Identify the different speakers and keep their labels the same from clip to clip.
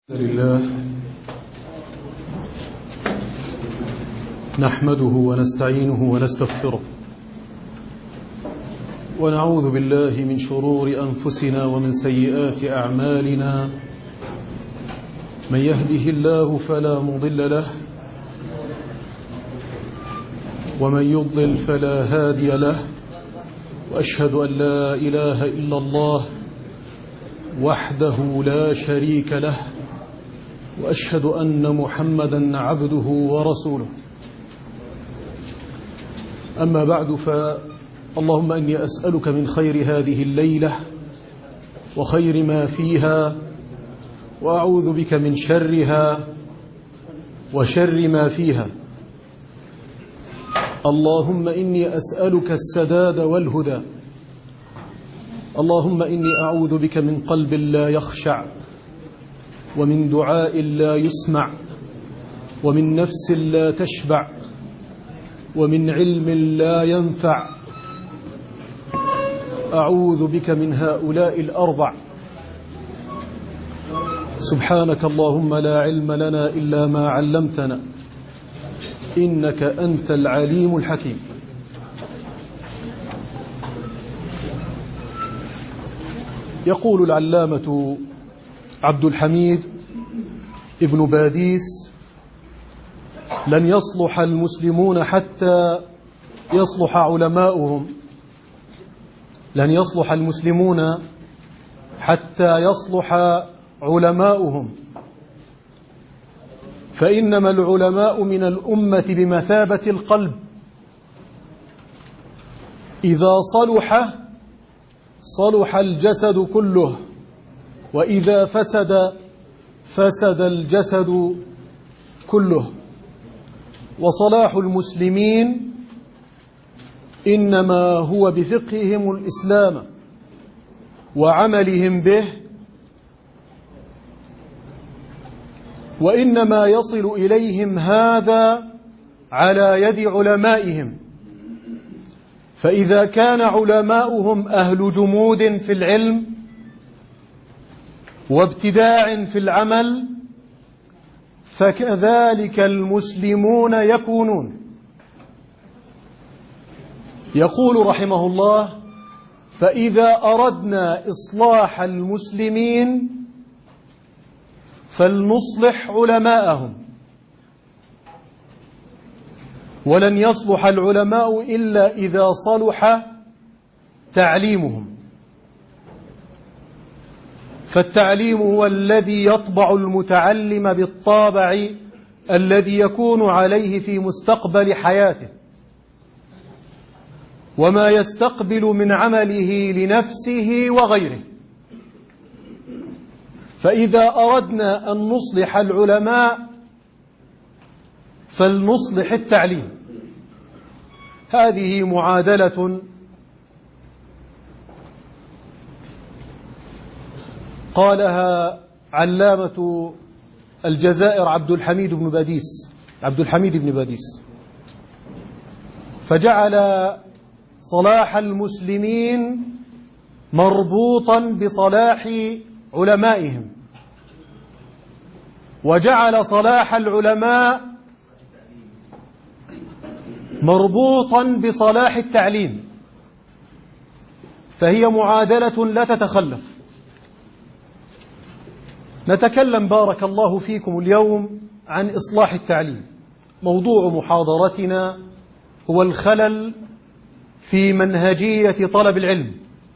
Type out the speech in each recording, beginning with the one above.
Speaker 1: لله نحمده ونستعينه ونستغفره ونعوذ بالله من شرور أنفسنا ومن سيئات أعمالنا. من يهده الله فلا مضل له ومن يضلل فلا هادي له، وأشهد أن لا إله إلا الله وحده لا شريك له، وأشهد أن محمدا عبده ورسوله. أما بعد، فاللهم إني أسألك من خير هذه الليلة وخير ما فيها، وأعوذ بك من شرها وشر ما فيها. اللهم إني أسألك السداد والهدى. اللهم إني أعوذ بك من قلب لا يخشع، ومن دعاء لا يسمع، ومن نفس لا تشبع، ومن علم لا ينفع. أعوذ بك من هؤلاء الأربع. سبحانك اللهم لا علم لنا إلا ما علمتنا، إنك أنت العليم الحكيم. يقول العلامة عبد الحميد ابن باديس: لن يصلح المسلمون حتى يصلح علماؤهم. لن يصلح المسلمون حتى يصلح علماؤهم، فإنما العلماء من الأمة بمثابة القلب، إذا صلح صلح الجسد كله، وإذا فسد فسد الجسد كله. وصلاح المسلمين إنما هو بفقههم الإسلام وعملهم به، وإنما يصل إليهم هذا على يد علمائهم. فإذا كان علماؤهم أهل جمود في العلم وابتداع في العمل، فكذلك المسلمون يكونون. يقول رحمه الله: فإذا أردنا إصلاح المسلمين فلنصلح علماءهم. ولن يصلح العلماء إلا إذا صلح تعليمهم، فالتعليم هو الذي يطبع المتعلم بالطابع الذي يكون عليه في مستقبل حياته، وما يستقبل من عمله لنفسه وغيره. فإذا أردنا أن نصلح العلماء فلنصلح التعليم. هذه معادلة قالها علامة الجزائر عبد الحميد بن باديس، فجعل صلاح المسلمين مربوطا بصلاح علمائهم، وجعل صلاح العلماء مربوطا بصلاح التعليم، فهي معادلة لا تتخلف. نتكلم بارك الله فيكم اليوم عن إصلاح التعليم. موضوع محاضرتنا هو الخلل في منهجية طلب العلم.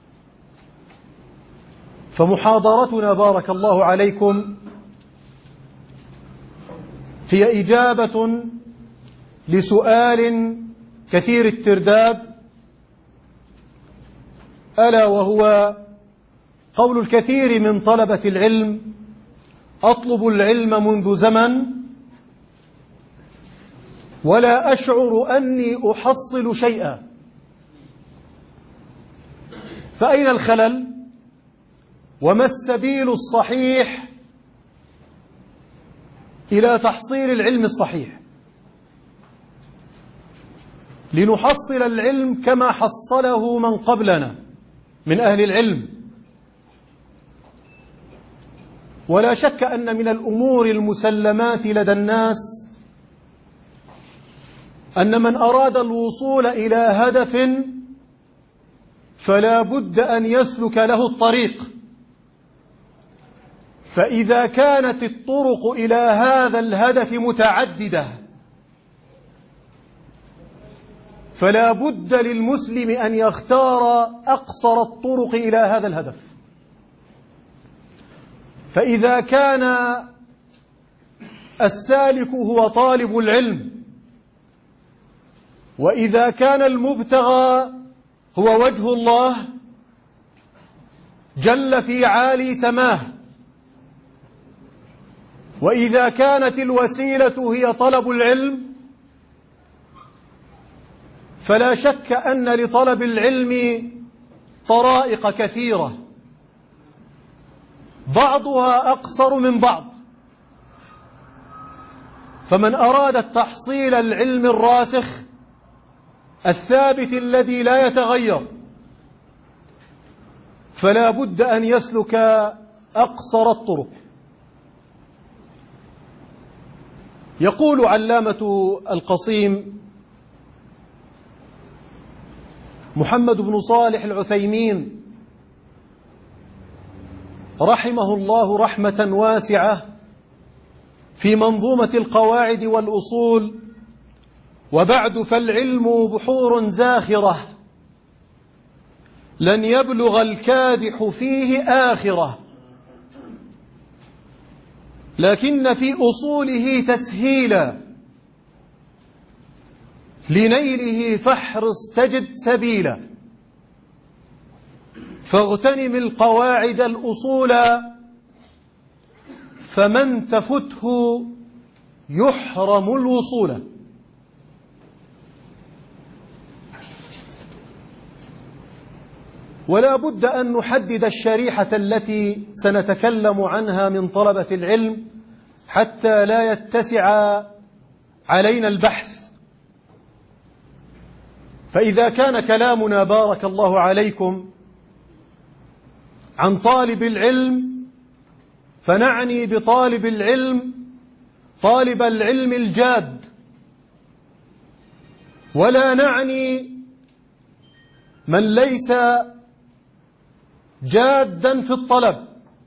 Speaker 1: فمحاضرتنا بارك الله عليكم هي إجابة لسؤال كثير الترداد، ألا وهو قول الكثير من طلبة العلم: أطلب العلم منذ زمن ولا أشعر أني أحصل شيئا. فأين الخلل؟ وما السبيل الصحيح إلى تحصيل العلم الصحيح، لنحصل العلم كما حصله من قبلنا من أهل العلم؟ ولا شك أن من الأمور المسلمات لدى الناس أن من أراد الوصول إلى هدف فلا بد أن يسلك له الطريق، فإذا كانت الطرق إلى هذا الهدف متعددة فلا بد للمسلم أن يختار أقصر الطرق إلى هذا الهدف. فإذا كان السالك هو طالب العلم، وإذا كان المبتغى هو وجه الله جل في عالي سماه، وإذا كانت الوسيلة هي طلب العلم، فلا شك أن لطلب العلم طرائق كثيرة بعضها أقصر من بعض. فمن أراد التحصيل العلم الراسخ الثابت الذي لا يتغير فلا بد أن يسلك أقصر الطرق. يقول علامة القصيم محمد بن صالح العثيمين رحمه الله رحمة واسعة في منظومة القواعد والأصول: وبعد فالعلم بحور زاخرة لن يبلغ الكادح فيه آخرة، لكن في أصوله تسهيلا لنيله فاحرص تجد سبيلا، فاغتنم القواعد الأصول فمن تفته يحرم الوصول. ولا بد أن نحدد الشريحة التي سنتكلم عنها من طلبة العلم حتى لا يتسع علينا البحث. فإذا كان كلامنا بارك الله عليكم عن طالب العلم فنعني بطالب العلم طالب العلم الجاد، ولا نعني من ليس جادا في الطلب.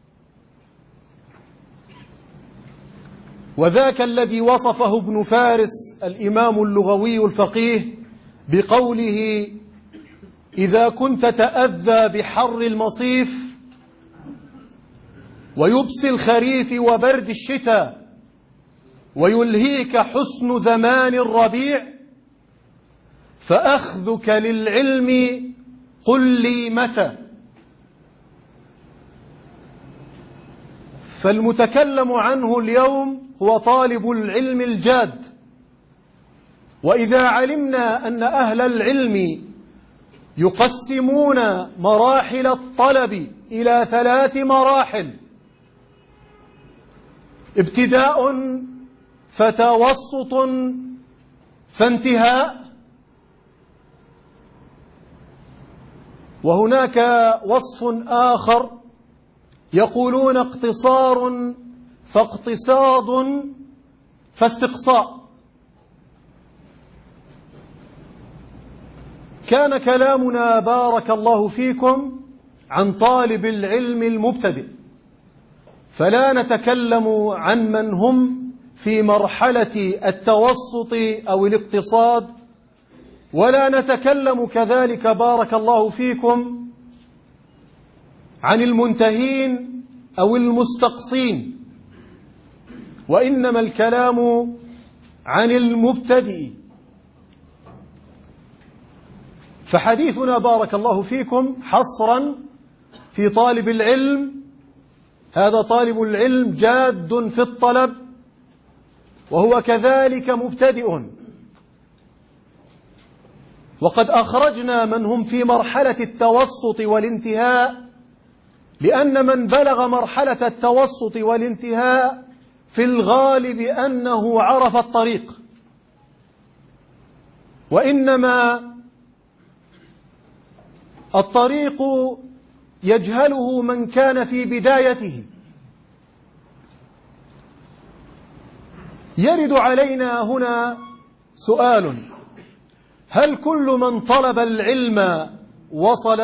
Speaker 1: وذاك الذي وصفه ابن فارس الإمام اللغوي الفقيه بقوله: إذا كنت تأذى بحر المصيف ويبسي الخريف وبرد الشتاء ويلهيك حسن زمان الربيع فأخذك للعلم قل لي متى. فالمتكلم عنه اليوم هو طالب العلم الجاد. وإذا علمنا أن أهل العلم يقسمون مراحل الطلب إلى 3 مراحل: ابتداء فتوسط فانتهاء، وهناك وصف آخر يقولون اقتصار فاقتصاد فاستقصاء. كان كلامنا بارك الله فيكم عن طالب العلم المبتدئ، فلا نتكلم عن من هم في مرحلة التوسط أو الاقتصاد، ولا نتكلم كذلك بارك الله فيكم عن المنتهين أو المستقصين، وإنما الكلام عن المبتدئ. فحديثنا بارك الله فيكم حصرا في طالب العلم. هذا طالب العلم جاد في الطلب وهو كذلك مبتدئ. وقد أخرجنا من هم في مرحلة التوسط والانتهاء، لأن من بلغ مرحلة التوسط والانتهاء في الغالب أنه عرف الطريق، وإنما الطريق يجهله من كان في بدايته. يرد علينا هنا سؤال: هل كل من طلب العلم وصل؟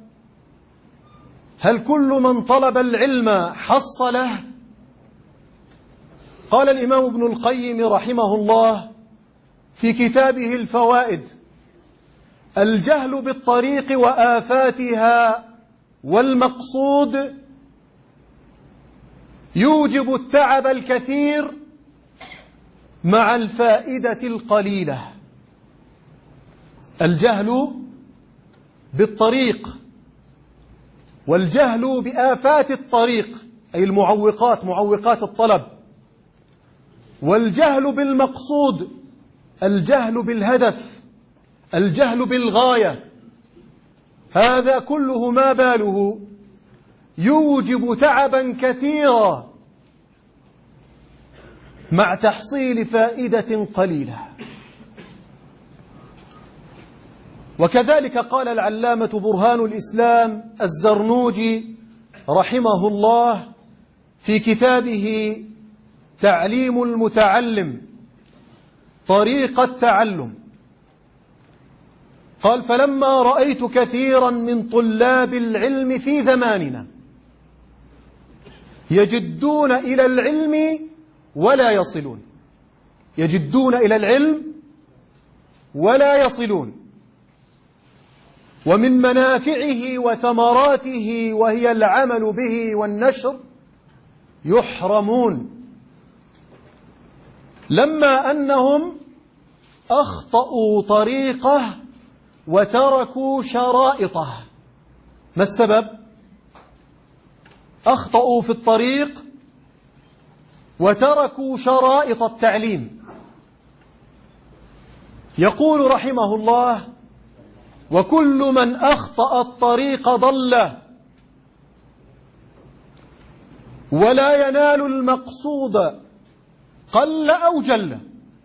Speaker 1: هل كل من طلب العلم حصله؟ قال الإمام ابن القيم رحمه الله في كتابه الفوائد: الجهل بالطريق وآفاتها والمقصود يوجب التعب الكثير مع الفائدة القليلة. الجهل بالطريق والجهل بآفات الطريق أي المعوقات، معوقات الطلب، والجهل بالمقصود، الجهل بالهدف، الجهل بالغاية، هذا كله ما باله يوجب تعبا كثيرا مع تحصيل فائدة قليلة. وكذلك قال العلامة برهان الإسلام الزرنوجي رحمه الله في كتابه تعليم المتعلم طريق التعلم، قال: فلما رأيت كثيرا من طلاب العلم في زماننا يجدون إلى العلم ولا يصلون، يجدون إلى العلم ولا يصلون، ومن منافعه وثمراته وهي العمل به والنشر يحرمون، لما أنهم أخطأوا طريقه وتركوا شرائطه. ما السبب؟ أخطأوا في الطريق وتركوا شرائط التعليم. يقول رحمه الله: وكل من أخطأ الطريق ضل ولا ينال المقصود قل أو جل.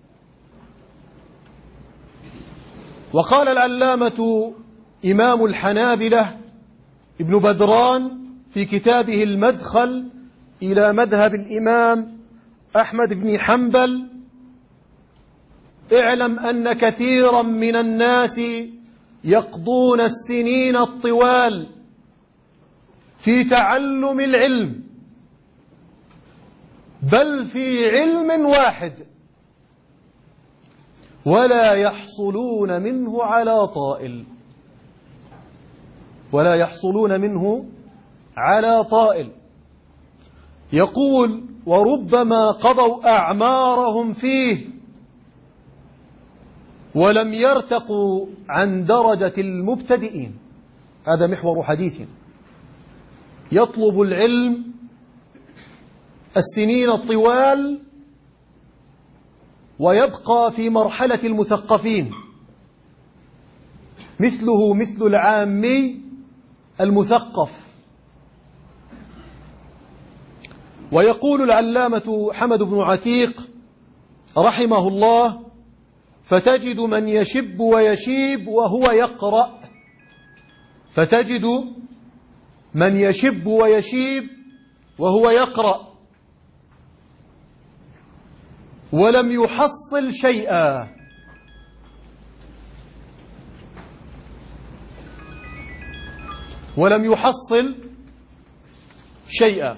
Speaker 1: وقال العلامة إمام الحنابلة ابن بدران في كتابه المدخل إلى مذهب الإمام أحمد بن حنبل: اعلم أن كثيرا من الناس يقضون السنين الطوال في تعلم العلم، بل في علم واحد، ولا يحصلون منه على طائل، ولا يحصلون منه على طائل. يقول: وربما قضوا أعمارهم فيه ولم يرتقوا عن درجة المبتدئين. هذا محور حديثنا. يطلب العلم السنين الطوال ويبقى في مرحلة المثقفين، مثله مثل العامي المثقف. ويقول العلامة حمد بن عتيق رحمه الله: فتجد من يشب ويشيب وهو يقرأ، فتجد من يشب ويشيب وهو يقرأ ولم يحصل شيئا. ولم يحصل شيئا.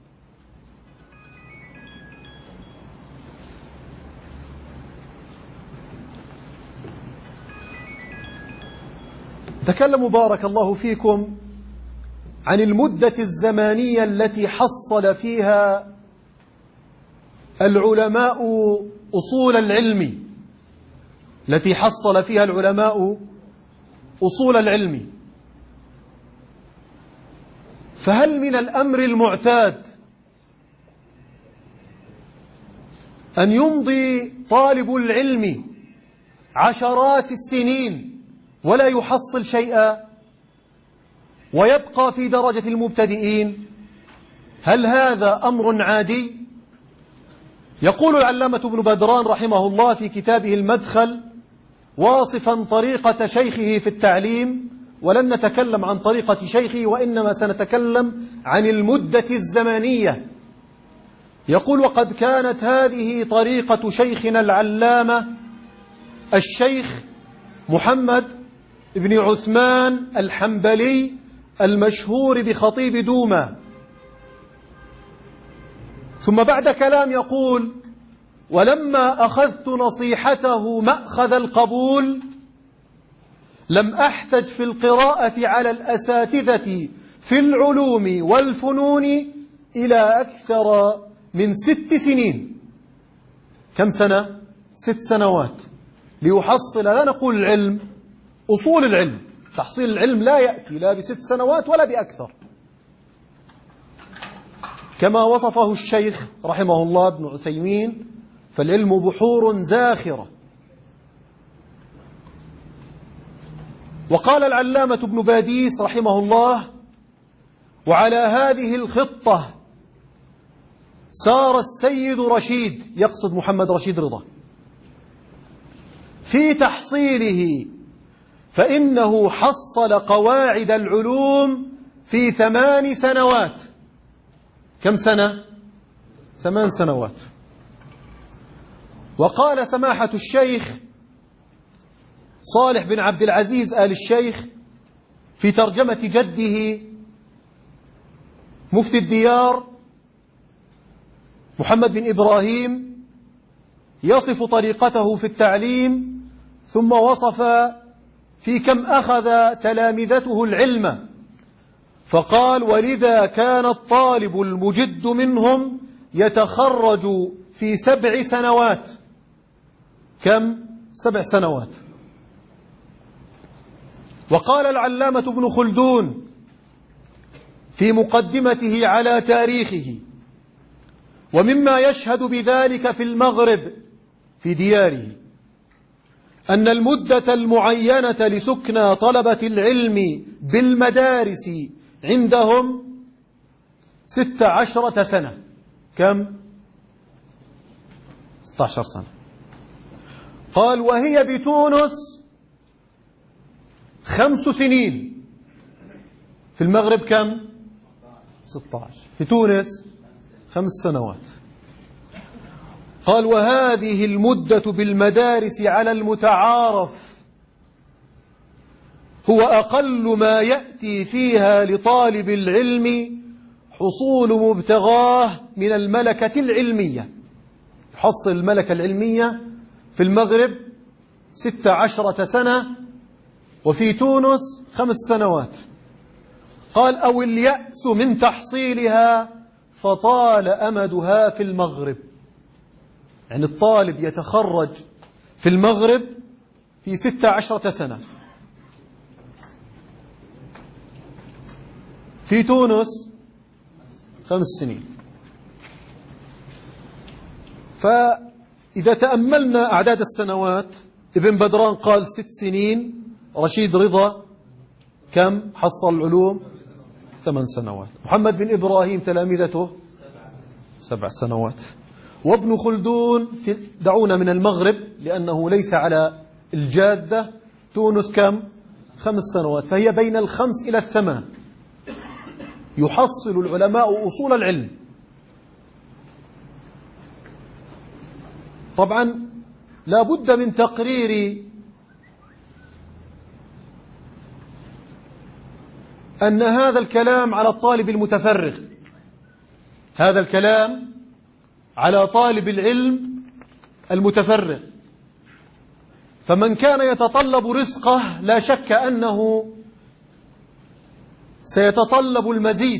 Speaker 1: تكلموا بارك الله فيكم عن المدة الزمانية التي حصل فيها العلماء أصول العلم، التي حصل فيها العلماء أصول العلم. فهل من الأمر المعتاد أن يمضي طالب العلم عشرات السنين ولا يحصل شيئا ويبقى في درجة المبتدئين؟ هل هذا أمر عادي؟ يقول العلامة ابن بدران رحمه الله في كتابه المدخل واصفا طريقة شيخه في التعليم، ولن نتكلم عن طريقة شيخه وإنما سنتكلم عن المدة الزمانية. يقول: وقد كانت هذه طريقة شيخنا العلامة الشيخ محمد بن عثمان الحنبلي المشهور بخطيب دوما. ثم بعد كلام يقول: ولما أخذت نصيحته مأخذ القبول لم أحتج في القراءة على الأساتذة في العلوم والفنون إلى أكثر من 6 سنين. كم سنة؟ 6 سنوات ليحصل، لا نقول العلم، أصول العلم. تحصيل العلم لا يأتي لا ب6 سنوات ولا بأكثر، كما وصفه الشيخ رحمه الله ابن عثيمين: فالعلم بحور زاخرة. وقال العلامة ابن باديس رحمه الله: وعلى هذه الخطة سار السيد رشيد، يقصد محمد رشيد رضا، في تحصيله، فإنه حصل قواعد العلوم في 8 سنوات. كم سنة؟ 8 سنوات. وقال سماحة الشيخ صالح بن عبد العزيز آل الشيخ في ترجمة جده مفتي الديار محمد بن إبراهيم، يصف طريقته في التعليم، ثم وصف في كم أخذ تلامذته العلم، فقال: ولذا كان الطالب المجد منهم يتخرج في 7 سنوات. كم؟ 7 سنوات. وقال العلامة ابن خلدون في مقدمته على تاريخه: ومما يشهد بذلك في المغرب في دياره أن المدة المعينة لسكنى طلبة العلم بالمدارس عندهم 16 سنة. كم؟ 16 سنة. قال: وهي بتونس 5 سنين. في المغرب كم؟ 16. في تونس 5 سنوات. قال: وهذه المدة بالمدارس على المتعارف هو أقل ما يأتي فيها لطالب العلم حصول مبتغاه من الملكة العلمية. يحصل الملكة العلمية في المغرب 16 سنة، وفي تونس 5 سنوات. قال: أو اليأس من تحصيلها فطال أمدها في المغرب. يعني الطالب يتخرج في المغرب في 16 سنة، في تونس 5 سنين. فإذا تأملنا أعداد السنوات، ابن بدران قال 6 سنين، رشيد رضا كم حصل العلوم؟ 8 سنوات. محمد بن إبراهيم تلامذته 7 سنوات. وابن خلدون دعونا من المغرب لأنه ليس على الجادة، تونس كم؟ 5 سنوات. فهي بين 5 إلى 8 يحصل العلماء أصول العلم. طبعا لا بد من تقرير أن هذا الكلام على الطالب المتفرغ، هذا الكلام على طالب العلم المتفرغ. فمن كان يتطلب رزقه لا شك أنه سيتطلب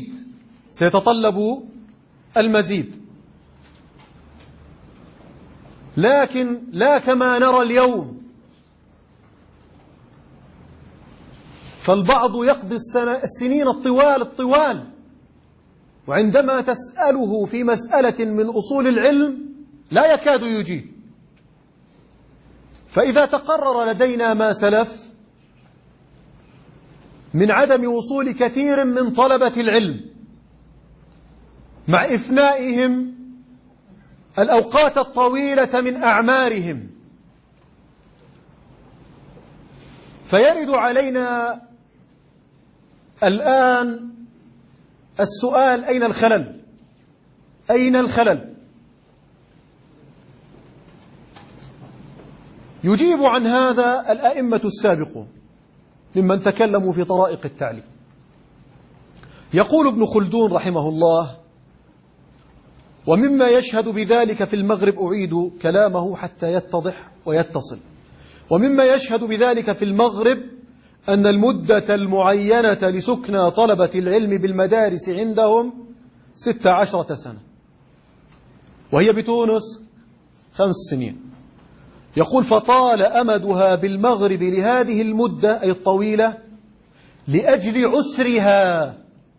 Speaker 1: المزيد، لكن لا كما نرى اليوم. فالبعض يقضي السنين الطوال، وعندما تسأله في مسألة من أصول العلم لا يكاد يجيب. فإذا تقرر لدينا ما سلف من عدم وصول كثير من طلبة العلم مع إفنائهم الأوقات الطويلة من أعمارهم، فيرد علينا الآن السؤال: أين الخلل؟ يجيب عن هذا الأئمة السابقون ممن تكلموا في طرائق التعليم. يقول ابن خلدون رحمه الله: ومما يشهد بذلك في المغرب، أعيد كلامه حتى يتضح ويتصل، ومما يشهد بذلك في المغرب أن المدة المعينة لسكنى طلبة العلم بالمدارس عندهم 16 سنة، وهي بتونس 5 سنين. يقول: فطال أمدها بالمغرب لهذه المدة أي الطويلة لأجل عسرها.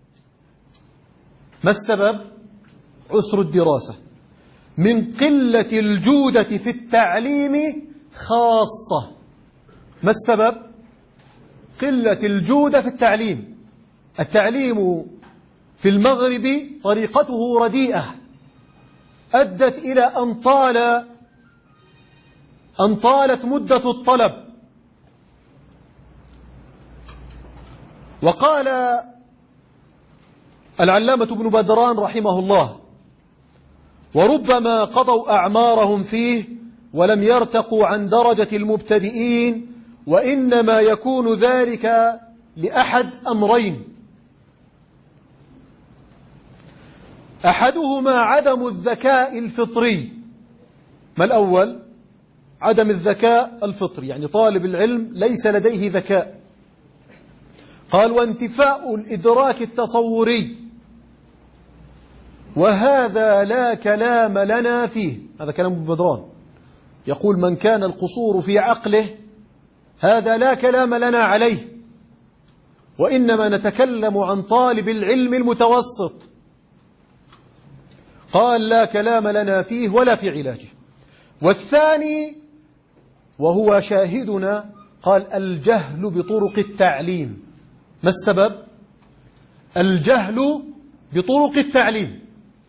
Speaker 1: ما السبب؟ عسر الدراسة، من قلة الجودة في التعليم خاصة. ما السبب؟ قلة الجودة في التعليم. التعليم في المغرب طريقته رديئة، أدت إلى أن طالت مدة الطلب. وقال العلامة ابن بدران رحمه الله: وربما قضوا أعمارهم فيه ولم يرتقوا عن درجة المبتدئين، وإنما يكون ذلك لأحد أمرين: أحدهما عدم الذكاء الفطري. ما الأول؟ عدم الذكاء الفطري، يعني طالب العلم ليس لديه ذكاء. قال: وانتفاء الإدراك التصوري، وهذا لا كلام لنا فيه. هذا كلام ابن بدران، يقول: من كان القصور في عقله هذا لا كلام لنا عليه، وإنما نتكلم عن طالب العلم المتوسط. قال: لا كلام لنا فيه ولا في علاجه. والثاني وهو شاهدنا، قال: الجهل بطرق التعليم. ما السبب؟ الجهل بطرق التعليم.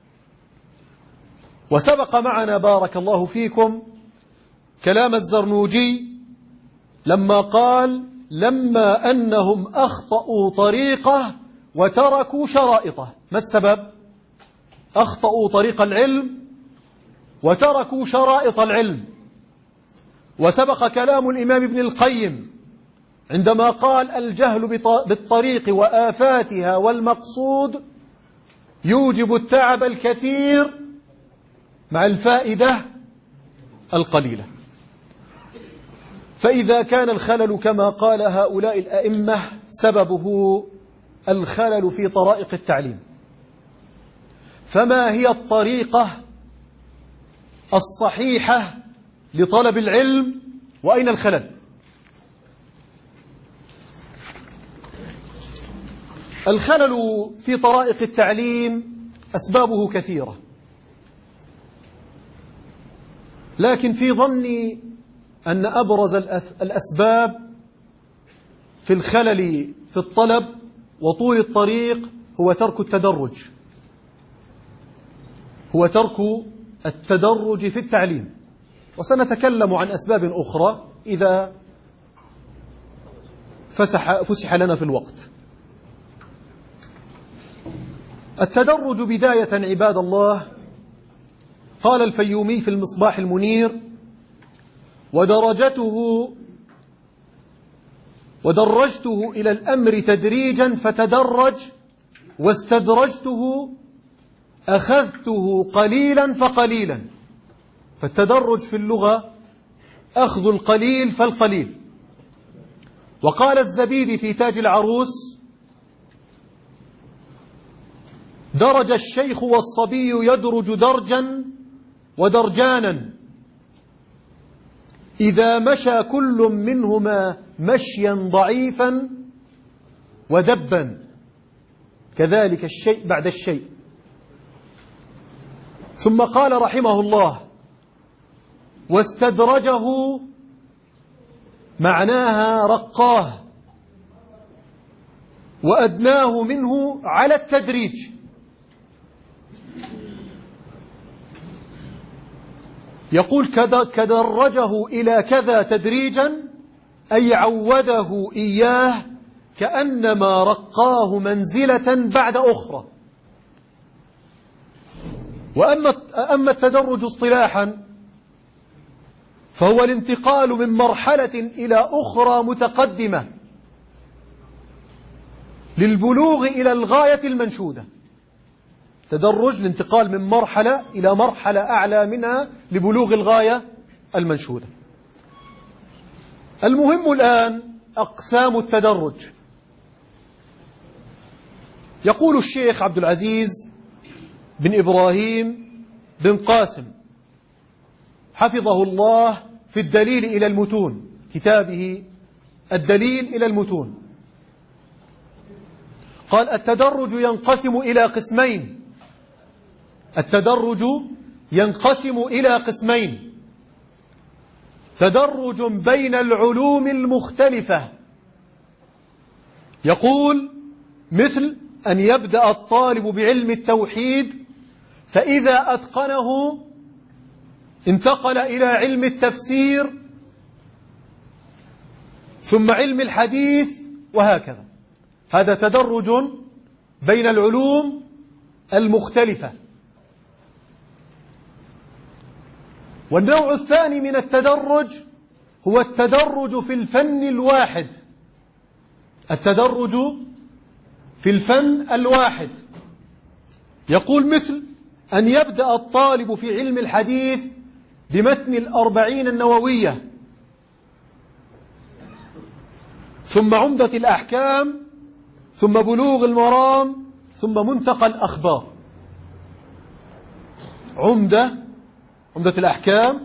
Speaker 1: وسبق معنا بارك الله فيكم كلام الزرنوجي لما قال: لما أنهم أخطأوا طريقه وتركوا شرائطه. ما السبب؟ أخطأوا طريق العلم وتركوا شرائط العلم. وسبق كلام الإمام ابن القيم عندما قال: الجهل بالطريق وآفاتها والمقصود يوجب التعب الكثير مع الفائدة القليلة. فإذا كان الخلل كما قال هؤلاء الأئمة سببه الخلل في طرائق التعليم، فما هي الطريقة الصحيحة لطلب العلم، وأين الخلل؟ الخلل في طرائق التعليم أسبابه كثيرة، لكن في ظني أن أبرز الأسباب في الخلل في الطلب وطول الطريق هو ترك التدرج في التعليم. وسنتكلم عن أسباب أخرى إذا فسح لنا في الوقت. التدرج بداية عباد الله، قال الفيومي في المصباح المنير: ودرجته إلى الأمر تدريجا فتدرج، واستدرجته أخذته قليلا فقليلا. فالتدرج في اللغة أخذ القليل فالقليل. وقال الزبيدي في تاج العروس: درج الشيخ والصبي يدرج درجا ودرجانا، إذا مشى كل منهما مشيا ضعيفا ودبا، كذلك الشيء بعد الشيء. ثم قال رحمه الله: واستدرجه معناها رقاه وأدناه منه على التدريج. يقول: كدرجه إلى كذا تدريجا، أي عوده إياه كأنما رقاه منزلة بعد أخرى. وأما التدرج اصطلاحا فهو الانتقال من مرحلة إلى أخرى متقدمة للبلوغ إلى الغاية المنشودة. تدرج الانتقال من مرحلة إلى مرحلة أعلى منها لبلوغ الغاية المنشودة. المهم الآن أقسام التدرج. يقول الشيخ عبد العزيز بن إبراهيم بن قاسم حفظه الله في الدليل إلى المتون، كتابه الدليل إلى المتون، قال: التدرج ينقسم إلى قسمين. التدرج ينقسم إلى قسمين: تدرج بين العلوم المختلفة، يقول مثل أن يبدأ الطالب بعلم التوحيد فإذا أتقنه انتقل إلى علم التفسير ثم علم الحديث وهكذا. هذا تدرج بين العلوم المختلفة. والنوع الثاني من التدرج هو التدرج في الفن الواحد. التدرج في الفن الواحد، يقول مثل أن يبدأ الطالب في علم الحديث بمتن الأربعين النووية، ثم عمدة الأحكام، ثم بلوغ المرام، ثم منتقى الأخبار. عمدة الأحكام،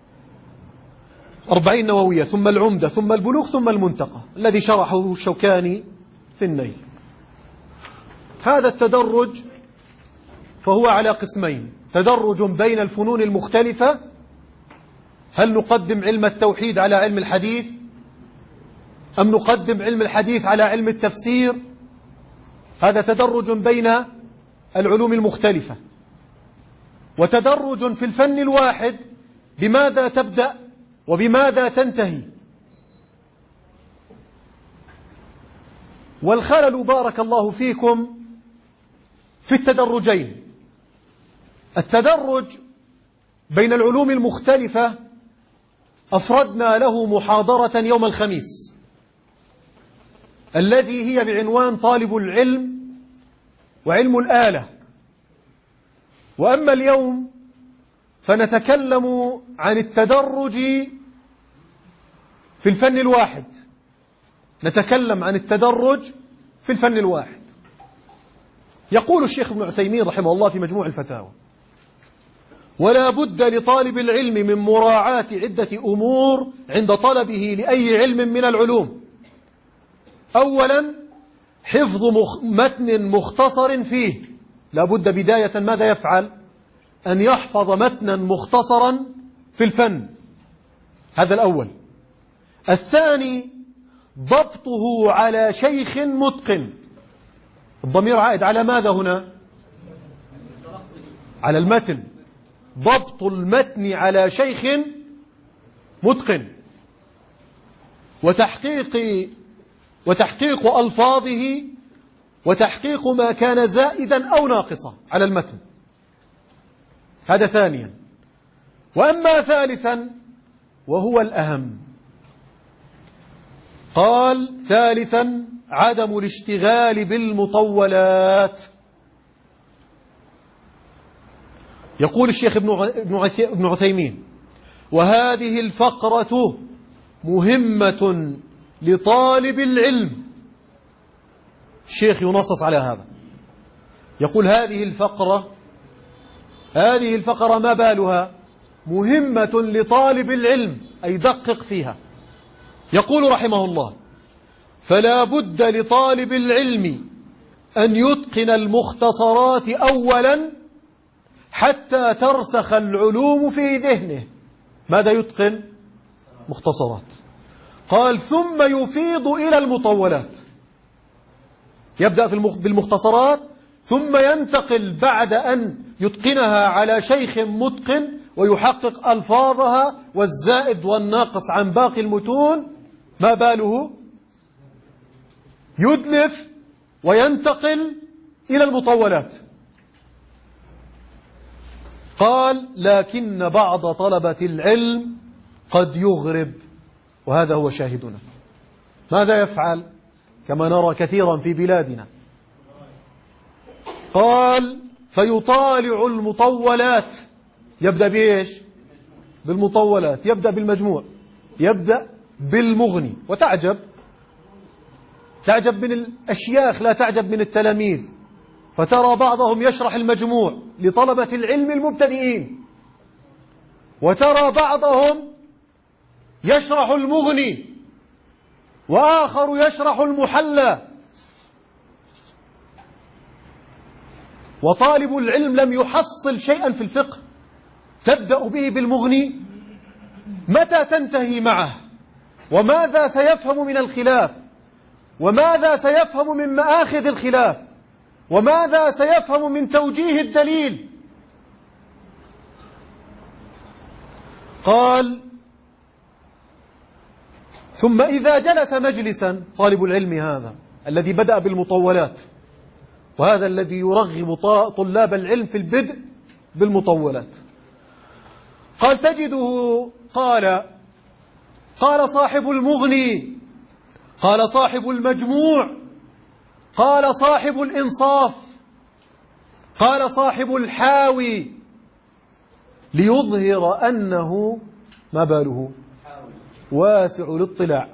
Speaker 1: 40 نووية، ثم العمدة، ثم البلوغ، ثم المنتقى الذي شرحه الشوكاني في النيل. هذا التدرج فهو على قسمين: تدرج بين الفنون المختلفة، هل نقدم علم التوحيد على علم الحديث أم نقدم علم الحديث على علم التفسير؟ هذا تدرج بين العلوم المختلفة. وتدرج في الفن الواحد، بماذا تبدأ وبماذا تنتهي. والخلل بارك الله فيكم في التدرجين: التدرج بين العلوم المختلفة أفردنا له محاضرة يوم الخميس، الذي هي بعنوان طالب العلم وعلم الآلة. وأما اليوم فنتكلم عن التدرج في الفن الواحد. نتكلم عن التدرج في الفن الواحد. يقول الشيخ ابن عثيمين رحمه الله في مجموع الفتاوى: ولا بد لطالب العلم من مراعاة عدة أمور عند طلبه لأي علم من العلوم. أولا، حفظ متن مختصر فيه. لا بد بداية ماذا يفعل؟ أن يحفظ متنا مختصرا في الفن. هذا الأول. الثاني، ضبطه على شيخ متقن. الضمير عائد على ماذا هنا؟ على المتن. ضبط المتن على شيخ متقن، وتحقيق ألفاظه، وتحقيق ما كان زائدا أو ناقصا على المتن. هذا ثانيا. وأما ثالثا وهو الأهم، قال: ثالثا، عدم الاشتغال بالمطولات. يقول الشيخ ابن عثيمين: وهذه الفقرة مهمة لطالب العلم. الشيخ ينصص على هذا، يقول: هذه الفقرة ما بالها؟ مهمة لطالب العلم، أي دقق فيها. يقول رحمه الله: فلا بد لطالب العلم أن يتقن المختصرات أولا حتى ترسخ العلوم في ذهنه. ماذا يتقن؟ مختصرات. قال: ثم يفيض إلى المطولات. يبدأ بالمختصرات، ثم ينتقل بعد أن يتقنها على شيخ متقن ويحقق ألفاظها والزائد والناقص عن باقي المتون. ما باله؟ يدلف وينتقل إلى المطولات. قال: لكن بعض طلبة العلم قد يغرب، وهذا هو شاهدنا. ماذا يفعل؟ كما نرى كثيرا في بلادنا، قال فيطالع المطولات. يبدأ بإيش؟ بالمطولات، يبدأ بالمجموع، يبدأ بالمغني. وتعجب من الأشياخ لا تعجب من التلاميذ، فترى بعضهم يشرح المجموع لطلبة العلم المبتدئين، وترى بعضهم يشرح المغني، وآخر يشرح المحلى. وطالب العلم لم يحصل شيئا في الفقه، تبدأ به بالمغني، متى تنتهي معه؟ وماذا سيفهم من الخلاف؟ وماذا سيفهم من مآخذ الخلاف؟ وماذا سيفهم من توجيه الدليل؟ قال ثم إذا جلس مجلسا، طالب العلم هذا الذي بدأ بالمطولات، وهذا الذي يرغب طلاب العلم في البدء بالمطولات، قال تجده قال صاحب المغني، قال صاحب المجموع، قال صاحب الإنصاف، قال صاحب الحاوي، ليظهر أنه ما باله واسع الاطلاع.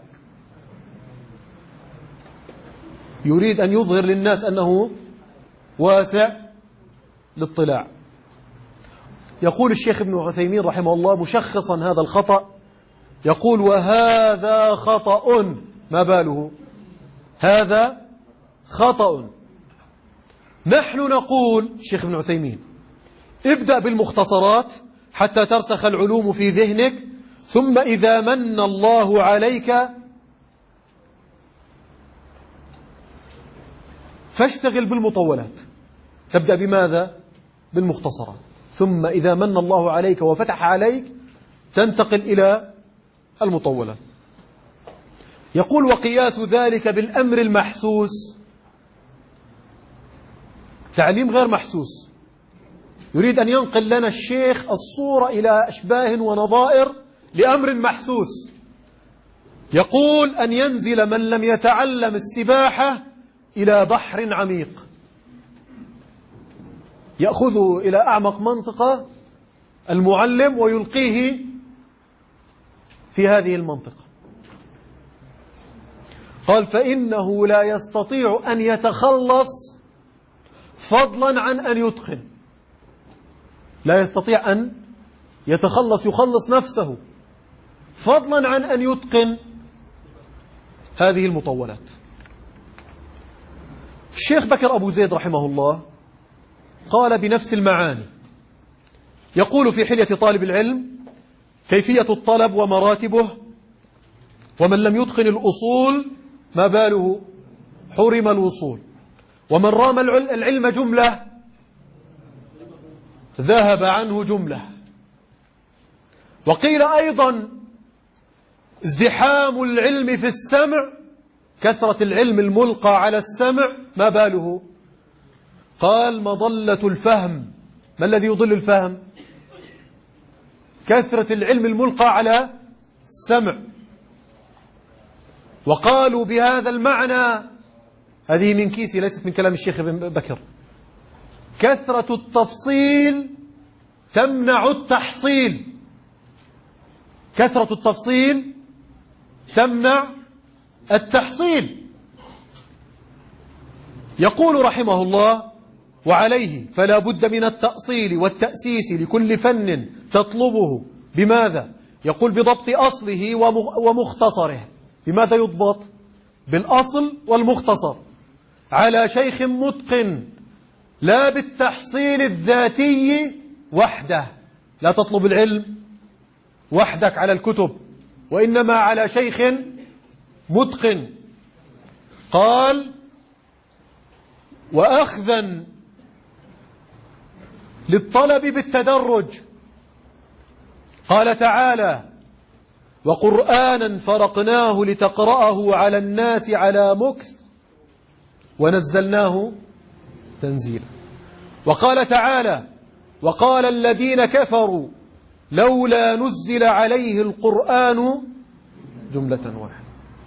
Speaker 1: يريد أن يظهر للناس أنه واسع الاطلاع. يقول الشيخ ابن عثيمين رحمه الله مشخصا هذا الخطأ، يقول وهذا خطأ. ما باله؟ هذا خطأ. نحن نقول الشيخ ابن عثيمين ابدأ بالمختصرات حتى ترسخ العلوم في ذهنك، ثم إذا من الله عليك فاشتغل بالمطولات. تبدأ بماذا؟ بالمختصرات، ثم إذا من الله عليك وفتح عليك تنتقل إلى المطولات. يقول وقياس ذلك بالأمر المحسوس، تعليم غير محسوس. يريد أن ينقل لنا الشيخ الصورة إلى أشباه ونظائر لأمر محسوس. يقول أن ينزل من لم يتعلم السباحة إلى بحر عميق، يأخذه إلى أعمق منطقة المعلم ويلقيه في هذه المنطقة. قال فإنه لا يستطيع أن يتخلص فضلا عن أن يتقن، لا يستطيع أن يخلص نفسه فضلا عن أن يتقن هذه المطولات. الشيخ بكر أبو زيد رحمه الله قال بنفس المعاني، يقول في حلية طالب العلم كيفية الطلب ومراتبه، ومن لم يتقن الأصول ما باله حرم الوصول، ومن رام العلم جملة ذهب عنه جملة. وقيل أيضا ازدحام العلم في السمع، كثرة العلم الملقى على السمع ما باله. قال مضلة الفهم. ما الذي يضل الفهم؟ كثرة العلم الملقى على السمع. وقالوا بهذا المعنى، هذه من كيسي ليست من كلام الشيخ ابن بكر، كثرة التفصيل تمنع التحصيل، كثرة التفصيل تمنع التحصيل. يقول رحمه الله وعليه فلا بد من التأصيل والتأسيس لكل فن تطلبه. بماذا؟ يقول بضبط أصله ومختصره. بماذا يضبط؟ بالأصل والمختصر، على شيخ متقن، لا بالتحصيل الذاتي وحده. لا تطلب العلم وحدك على الكتب، وإنما على شيخ متقن. قال وأخذا للطلب بالتدرج. قال تعالى وقرآنا فرقناه لتقرأه على الناس على مكث ونزلناه تنزيلا. وقال تعالى وقال الذين كفروا لولا نزل عليه القرآن جملة واحدة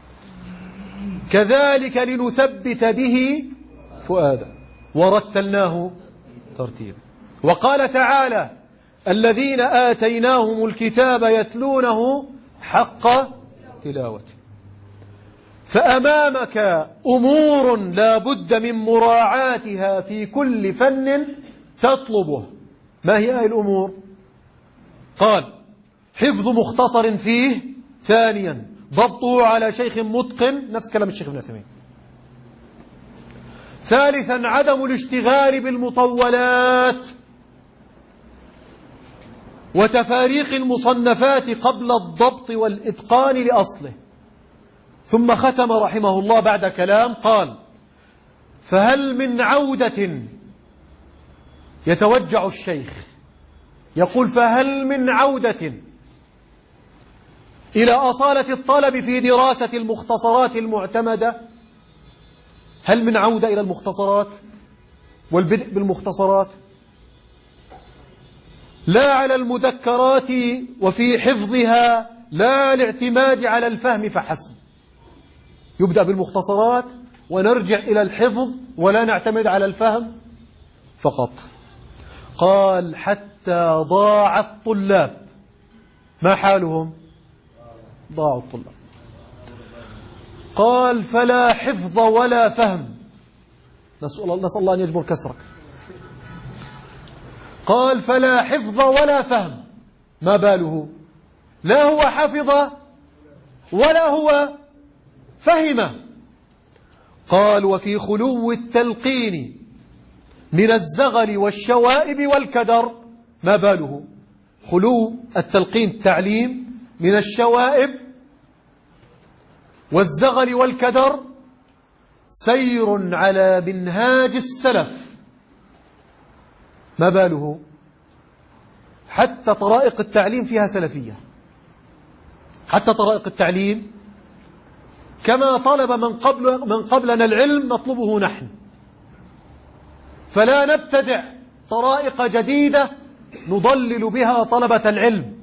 Speaker 1: كذلك لنثبت به فؤادا ورتلناه ترتيلا. وقال تعالى الذين آتيناهم الكتاب يتلونه حق تلاوته. فأمامك أمور لا بد من مراعاتها في كل فن تطلبه. ما هي هذه الأمور؟ قال حفظ مختصر فيه، ثانيا ضبطه على شيخ متقن، نفس كلام الشيخ ابن عثيمين، ثالثا عدم الاشتغال بالمطولات وتفاريق المصنفات قبل الضبط والإتقان لأصله. ثم ختم رحمه الله بعد كلام قال فهل من عودة، يتوجع الشيخ يقول فهل من عودة إلى أصالة الطلب في دراسة المختصرات المعتمدة؟ هل من عودة إلى المختصرات والبدء بالمختصرات، لا على المذكرات وفي حفظها، لا الاعتماد على الفهم فحسب، يبدأ بالمختصرات ونرجع إلى الحفظ ولا نعتمد على الفهم فقط. قال حتى ضاع الطلاب. ما حالهم؟ ضاعوا الطلاب. قال فلا حفظ ولا فهم. نسأل الله أن يجبر كسرك. قال فلا حفظ ولا فهم. ما باله؟ لا هو حفظ ولا هو فهم. قال وفي خلو التلقين من الزغل والشوائب والكدر. ما باله؟ خلو التلقين التعليم من الشوائب والزغل والكدر، سير على منهاج السلف. ما باله؟ حتى طرائق التعليم فيها سلفية، حتى طرائق التعليم كما طلب من قبلنا العلم نطلبه نحن، فلا نبتدع طرائق جديدة نضلل بها طلبة العلم.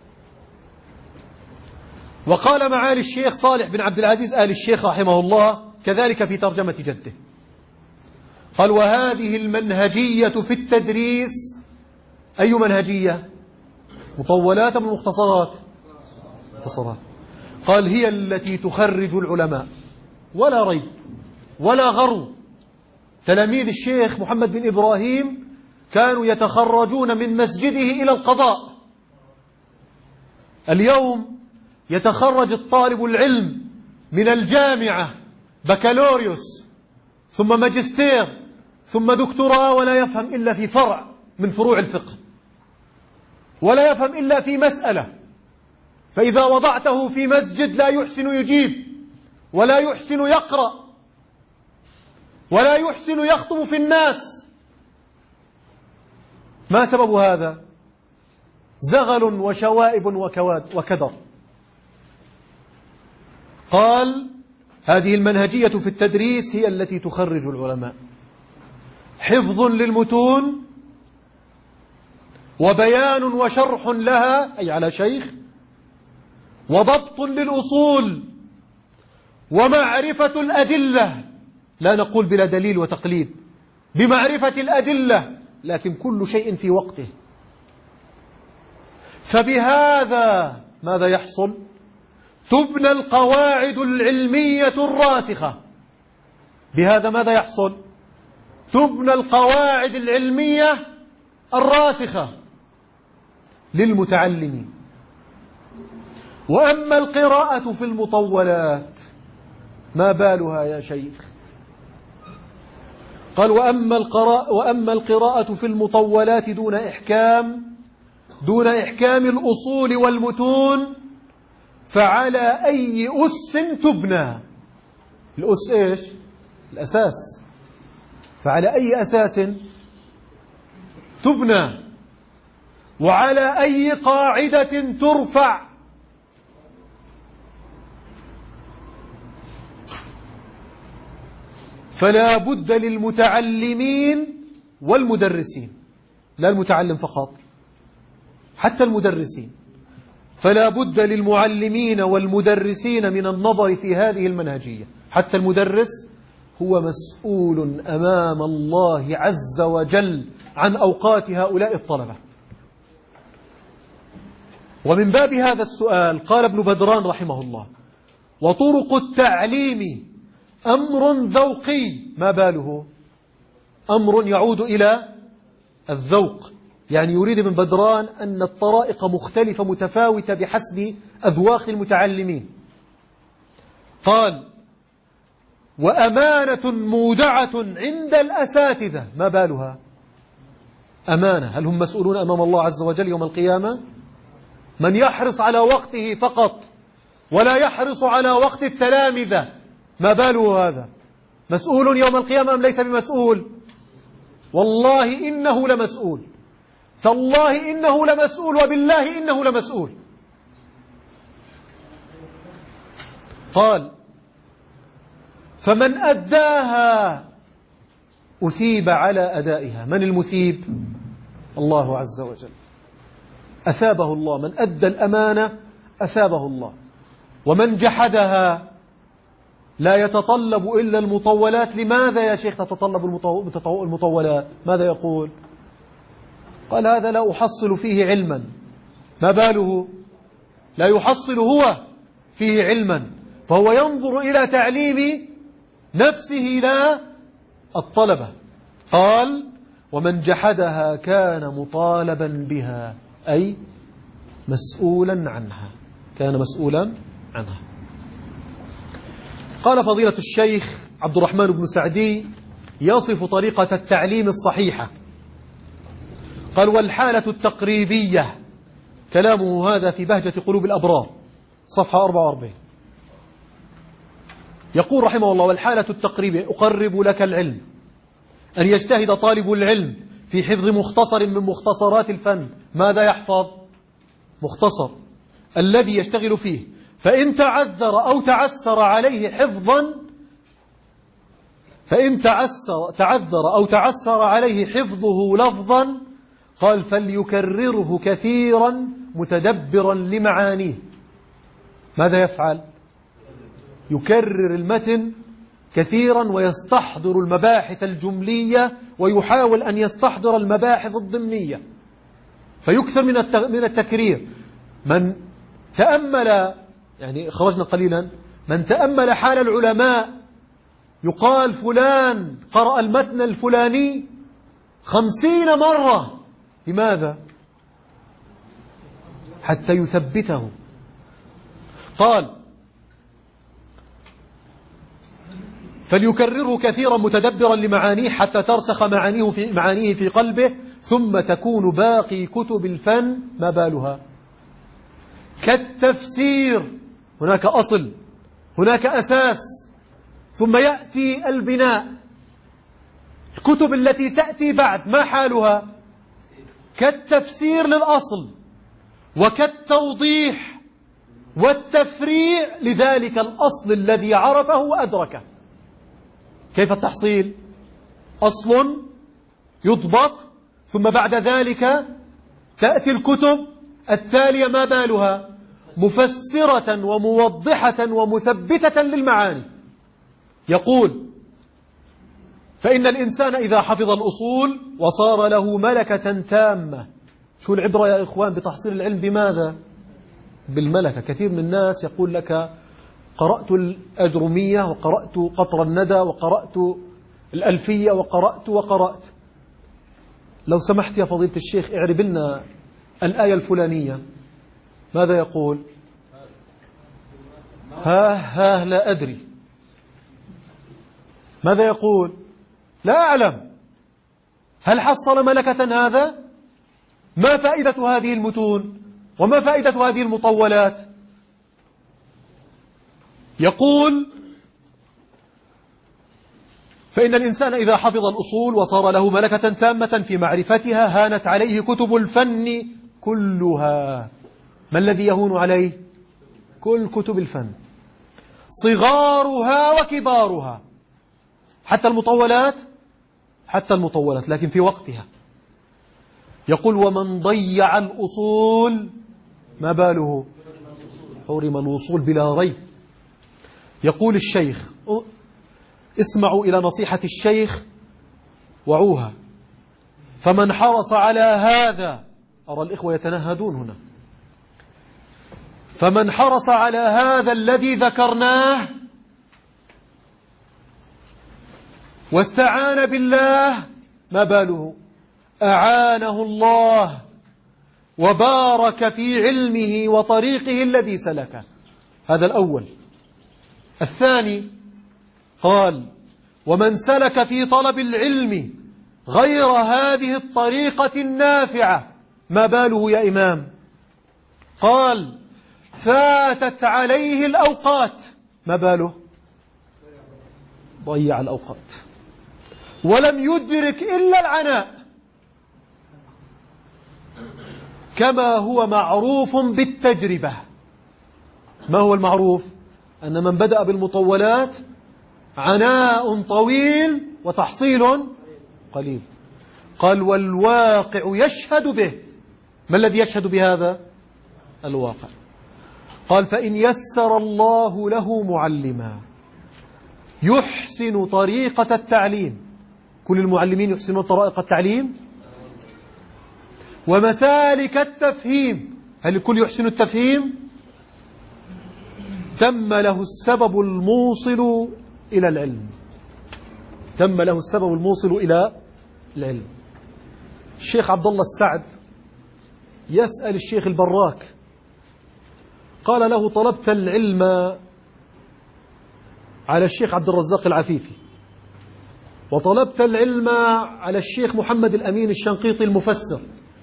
Speaker 1: وقال معالي الشيخ صالح بن عبد العزيز آل الشيخ رحمه الله كذلك في ترجمة جده، قال وهذه المنهجية في التدريس. أي منهجية؟ مطولات من مختصرات؟ مختصرات. قال هي التي تخرج العلماء، ولا ريب ولا غرو. تلاميذ الشيخ محمد بن إبراهيم كانوا يتخرجون من مسجده إلى القضاء. اليوم يتخرج الطالب العلم من الجامعة بكالوريوس ثم ماجستير ثم دكتوراه ولا يفهم إلا في فرع من فروع الفقه، ولا يفهم إلا في مسألة، فإذا وضعته في مسجد لا يحسن يجيب ولا يحسن يقرأ ولا يحسن يخطب في الناس. ما سبب هذا؟ زغل وشوائب وكدر. قال هذه المنهجية في التدريس هي التي تخرج العلماء، حفظ للمتون وبيان وشرح لها أي على شيخ، وضبط للأصول ومعرفة الأدلة، لا نقول بلا دليل وتقليد، بمعرفة الأدلة، لكن كل شيء في وقته. فبهذا ماذا يحصل؟ تبنى القواعد العلمية الراسخة. بهذا ماذا يحصل؟ تبنى القواعد العلمية الراسخة للمتعلمين. وأما القراءة في المطولات ما بالها يا شيخ؟ قال وأما القراءة في المطولات دون إحكام الأصول والمتون فعلى أي أس تبنى. الأس إيش؟ الأساس. فعلى أي أساس تبنى وعلى أي قاعدة ترفع. فلا بد للمتعلمين والمدرسين، لا المتعلم فقط، حتى المدرسين. فلا بد للمعلمين والمدرسين من النظر في هذه المنهجية. حتى المدرس هو مسؤول أمام الله عز وجل عن أوقات هؤلاء الطلبة. ومن باب هذا السؤال قال ابن بدران رحمه الله: وطرق التعليم أمر ذوقي. ما باله؟ أمر يعود إلى الذوق، يعني يريد ابن بدران أن الطرائق مختلفة متفاوتة بحسب أذواق المتعلمين. قال: وأمانة مودعة عند الأساتذة. ما بالها؟ أمانة. هل هم مسؤولون أمام الله عز وجل يوم القيامة؟ من يحرص على وقته فقط ولا يحرص على وقت التلامذة، ما باله هذا؟ مسؤول يوم القيامة أم ليس بمسؤول؟ والله إنه لمسؤول، تالله إنه لمسؤول، وبالله إنه لمسؤول. قال: فمن أداها أثيب على أدائها. من المثيب؟ الله عز وجل، أثابه الله. من أدى الأمانة أثابه الله. ومن جحدها لا يتطلب إلا المطولات. لماذا يا شيخ تتطلب المطولات؟ ماذا يقول؟ قال: هذا لا أحصل فيه علما. ما باله؟ لا يحصل هو فيه علما، فهو ينظر إلى تعليم نفسه لا الطلبة. قال: ومن جحدها كان مطالبا بها، أي مسؤولا عنها، كان مسؤولا عنها. قال فضيلة الشيخ عبد الرحمن بن سعدي يصف طريقة التعليم الصحيحة. قال: والحالة التقريبية. كلامه هذا في بهجة قلوب الأبرار، صفحة 44. يقول رحمه الله: والحالة التقريبية، أقرب لك العلم، أن يجتهد طالب العلم في حفظ مختصر من مختصرات الفن. ماذا يحفظ؟ مختصر الذي يشتغل فيه، فإن تعذر أو تعسر عليه حفظا، فإن تعذر أو تعسر عليه حفظه لفظا، قال: فليكرره كثيرا متدبرا لمعانيه. ماذا يفعل؟ يكرر المتن كثيرا ويستحضر المباحث الجملية ويحاول أن يستحضر المباحث الضمنية، فيكثر من التكرير. من تأمل، يعني خرجنا قليلا، من تأمل حال العلماء يقال فلان قرأ المتن الفلاني 50 مرة. لماذا؟ حتى يثبته. قال: فليكرره كثيرا متدبرا لمعانيه حتى ترسخ معانيه في قلبه، ثم تكون باقي كتب الفن ما بالها؟ كالتفسير. هناك أصل، هناك أساس، ثم يأتي البناء. الكتب التي تأتي بعد ما حالها؟ كالتفسير للأصل، وكالتوضيح والتفريع لذلك الأصل الذي عرفه وأدركه. كيف التحصيل؟ أصل يضبط، ثم بعد ذلك تأتي الكتب التالية ما بالها؟ مفسرة وموضحة ومثبتة للمعاني. يقول: فإن الإنسان إذا حفظ الأصول وصار له ملكة تامة. شو العبرة يا إخوان بتحصيل العلم؟ بماذا؟ بالملكة. كثير من الناس يقول لك: قرأت الأجرمية، وقرأت قطر الندى، وقرأت الألفية، وقرأت. لو سمحت يا فضيلة الشيخ اعرب لنا الآية الفلانية. ماذا يقول؟ ها لا أدري. ماذا يقول؟ لا أعلم. هل حصل ملكة هذا؟ ما فائدة هذه المتون؟ وما فائدة هذه المطولات؟ يقول: فإن الإنسان إذا حفظ الأصول وصار له ملكة تامة في معرفتها هانت عليه كتب الفن كلها. ما الذي يهون عليه؟ كل كتب الفن، صغارها وكبارها، حتى المطولات، لكن في وقتها. يقول ومن ضيع الأصول ما باله حرم الوصول بلا ريب. يقول الشيخ، اسمعوا إلى نصيحة الشيخ وعوها، فمن حرص على هذا، أرى الإخوة يتنهدون هنا، فمن حرص على هذا الذي ذكرناه واستعان بالله ما باله أعانه الله وبارك في علمه وطريقه الذي سلكه. هذا الأول. الثاني قال ومن سلك في طلب العلم غير هذه الطريقة النافعة ما باله يا إمام؟ قال فاتت عليه الأوقات ما باله؟ ضيع الأوقات ولم يدرك إلا العناء، كما هو معروف بالتجربة. ما هو المعروف؟ أن من بدأ بالمطولات عناء طويل وتحصيل قليل. قال والواقع يشهد به. ما الذي يشهد بهذا؟ الواقع. قال فإن يسر الله له معلما يحسن طريقة التعليم، كل المعلمين يحسنون طرائق التعليم ومسالك التفهيم، هل الكل يحسن التفهيم؟ تم له السبب الموصل إلى العلم، تم له السبب الموصل إلى العلم. الشيخ عبد الله السعد يسأل الشيخ البراك، قال له طلبت العلم على الشيخ عبد الرزاق العفيفي وطلبت العلم على الشيخ محمد الأمين الشنقيطي المفسر،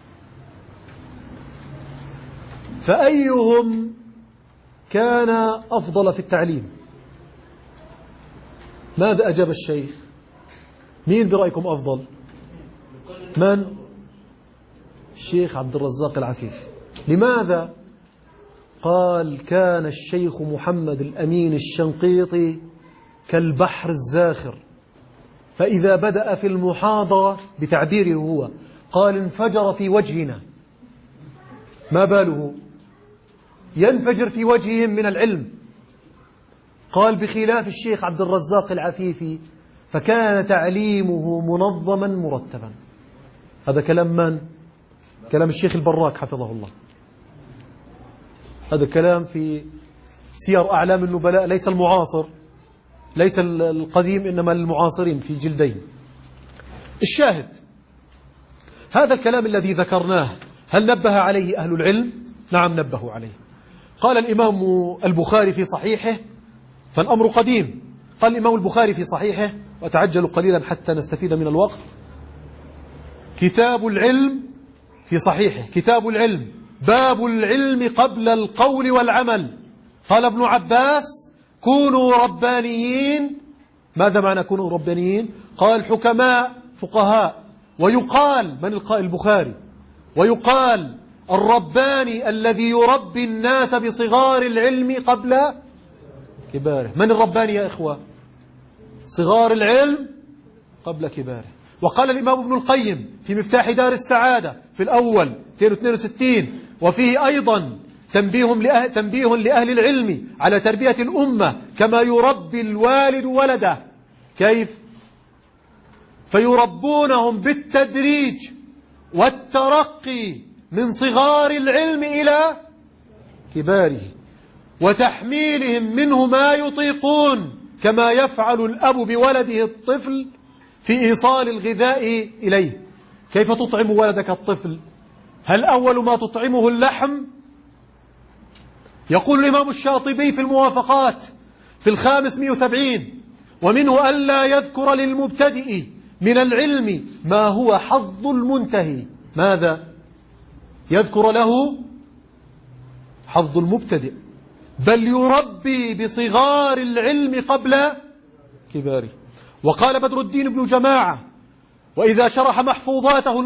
Speaker 1: فأيهم كان أفضل في التعليم؟ ماذا أجاب الشيخ؟ مين برأيكم أفضل؟ من؟ الشيخ عبد الرزاق العفيفي. لماذا؟ قال كان الشيخ محمد الأمين الشنقيطي كالبحر الزاخر، فإذا بدأ في المحاضرة بتعبيره هو قال انفجر في وجهنا، ما باله ينفجر في وجههم من العلم. قال بخلاف الشيخ عبد الرزاق العفيفي فكان تعليمه منظما مرتبا. هذا كلام من؟ كلام الشيخ البراك حفظه الله. هذا الكلام في سير أعلام النبلاء، ليس المعاصر، ليس القديم، إنما المعاصرين في جلدين. الشاهد هذا الكلام الذي ذكرناه هل نبه عليه أهل العلم؟ نعم نبهوا عليه. قال الإمام البخاري في صحيحه، فالأمر قديم، قال الإمام البخاري في صحيحه، وأتعجل قليلا حتى نستفيد من الوقت، كتاب العلم في صحيحه، كتاب العلم باب العلم قبل القول والعمل. قال ابن عباس كونوا ربانيين. ماذا معنى كونوا ربانيين؟ قال حكماء فقهاء. ويقال من القائل؟ البخاري. ويقال الرباني الذي يربي الناس بصغار العلم قبل كباره. من الرباني يا إخوة؟ صغار العلم قبل كباره. وقال الإمام ابن القيم في مفتاح دار السعادة في الأول 262 وفيه أيضا تنبيه لأهل العلم على تربية الأمة كما يربي الوالد ولده. كيف؟ فيربونهم بالتدريج والترقي من صغار العلم إلى كباره وتحميلهم منه ما يطيقون كما يفعل الأب بولده الطفل في إيصال الغذاء إليه. كيف تطعم ولدك الطفل؟ هل أول ما تطعمه اللحم؟ يقول الإمام الشاطبي في الموافقات في 570 ومنه ألا يذكر للمبتدئ من العلم ما هو حظ المنتهي. ماذا؟ يذكر له حظ المبتدئ، بل يربي بصغار العلم قبل كباره. وقال بدر الدين بن جماعة وإذا شرح محفوظاته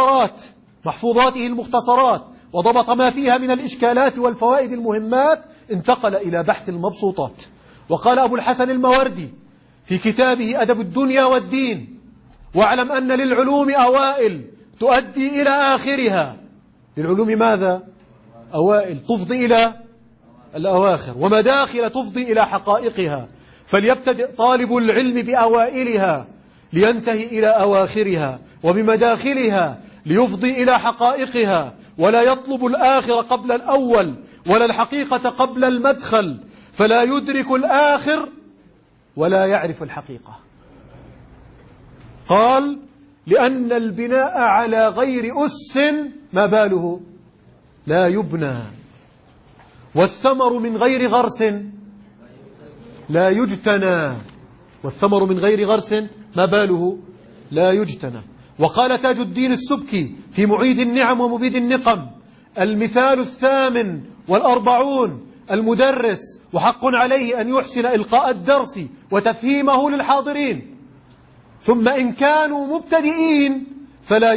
Speaker 1: المختصرات وضبط ما فيها من الإشكالات والفوائد المهمات انتقل إلى بحث المبسوطات. وقال أبو الحسن الموردي في كتابه أدب الدنيا والدين واعلم أن للعلوم أوائل تؤدي إلى آخرها. للعلوم ماذا؟ أوائل تفضي إلى الأواخر، ومداخل تفضي إلى حقائقها. فليبتدئ طالب العلم بأوائلها لينتهي إلى أواخرها، وبمداخلها ليفضي إلى حقائقها، ولا يطلب الآخر قبل الأول ولا الحقيقة قبل المدخل، فلا يدرك الآخر ولا يعرف الحقيقة. قال: لأن البناء على غير أس ما باله لا يبنى، والثمر من غير غرس لا يجتنى. والثمر من غير غرس ما باله لا يجتنى. وقال تاج الدين السبكي في معيد النعم ومبيد النقم: المثال 48 المدرس وحق عليه أن يحسن إلقاء الدرس وتفهيمه للحاضرين، ثم إن كانوا مبتدئين فلا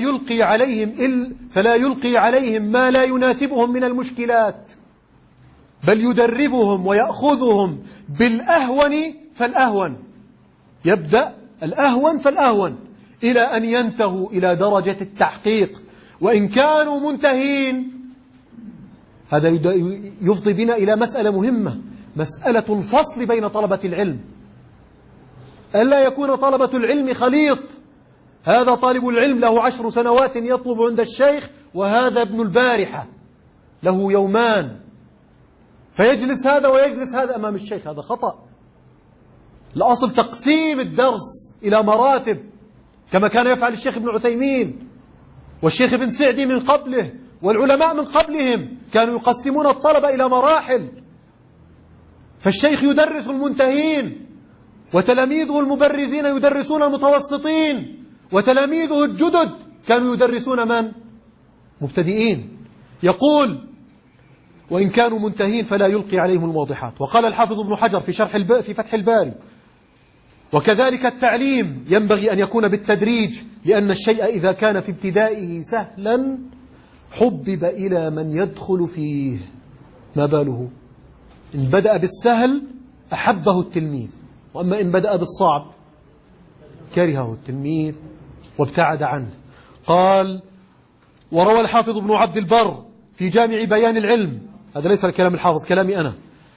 Speaker 1: يلقي عليهم ما لا يناسبهم من المشكلات، بل يدربهم ويأخذهم بالأهون فالأهون. يبدأ الأهون فالأهون إلى أن ينتهوا إلى درجة التحقيق. وإن كانوا منتهين، هذا يفضي بنا إلى مسألة مهمة، مسألة الفصل بين طلبة العلم. ألا يكون طلبة العلم خليط، هذا طالب العلم له 10 سنوات يطلب عند الشيخ، وهذا ابن البارحة له يومان، فيجلس هذا ويجلس هذا أمام الشيخ. هذا خطأ. الأصل تقسيم الدرس إلى مراتب، كما كان يفعل الشيخ ابن عثيمين والشيخ ابن سعدي من قبله والعلماء من قبلهم، كانوا يقسمون الطلبة إلى مراحل. فالشيخ يدرس المنتهين، وتلاميذه المبرزين يدرسون المتوسطين، وتلاميذه الجدد كانوا يدرسون من؟ مبتدئين. يقول: وإن كانوا منتهين فلا يلقي عليهم الواضحات. وقال الحافظ ابن حجر في فتح الباري: وكذلك التعليم ينبغي أن يكون بالتدريج، لأن الشيء إذا كان في ابتدائه سهلا حبب إلى من يدخل فيه. ما باله إن بدأ بالسهل أحبه التلميذ، وأما إن بدأ بالصعب كرهه التلميذ وابتعد عنه. قال: وروى الحافظ ابن عبد البر في جامع بيان العلم، هذا ليس كلام الحافظ، كلامي أنا،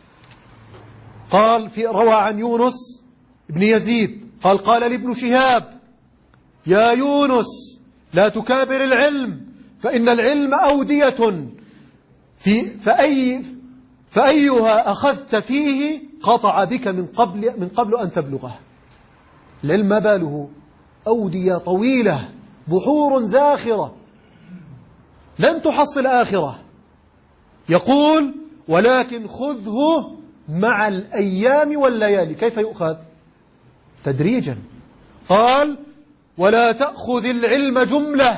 Speaker 1: قال روى عن يونس بن يزيد قال لابن شهاب: يا يونس لا تكابر العلم، فإن العلم أودية فأيها أخذت فيه قطع بك من قبل أن تبلغه. العلم ما باله أودية طويلة، بحور زاخرة لن تحصل آخرة. يقول: ولكن خذه مع الأيام والليالي. كيف يؤخذ؟ تدريجا. قال: ولا تأخذ العلم جملة،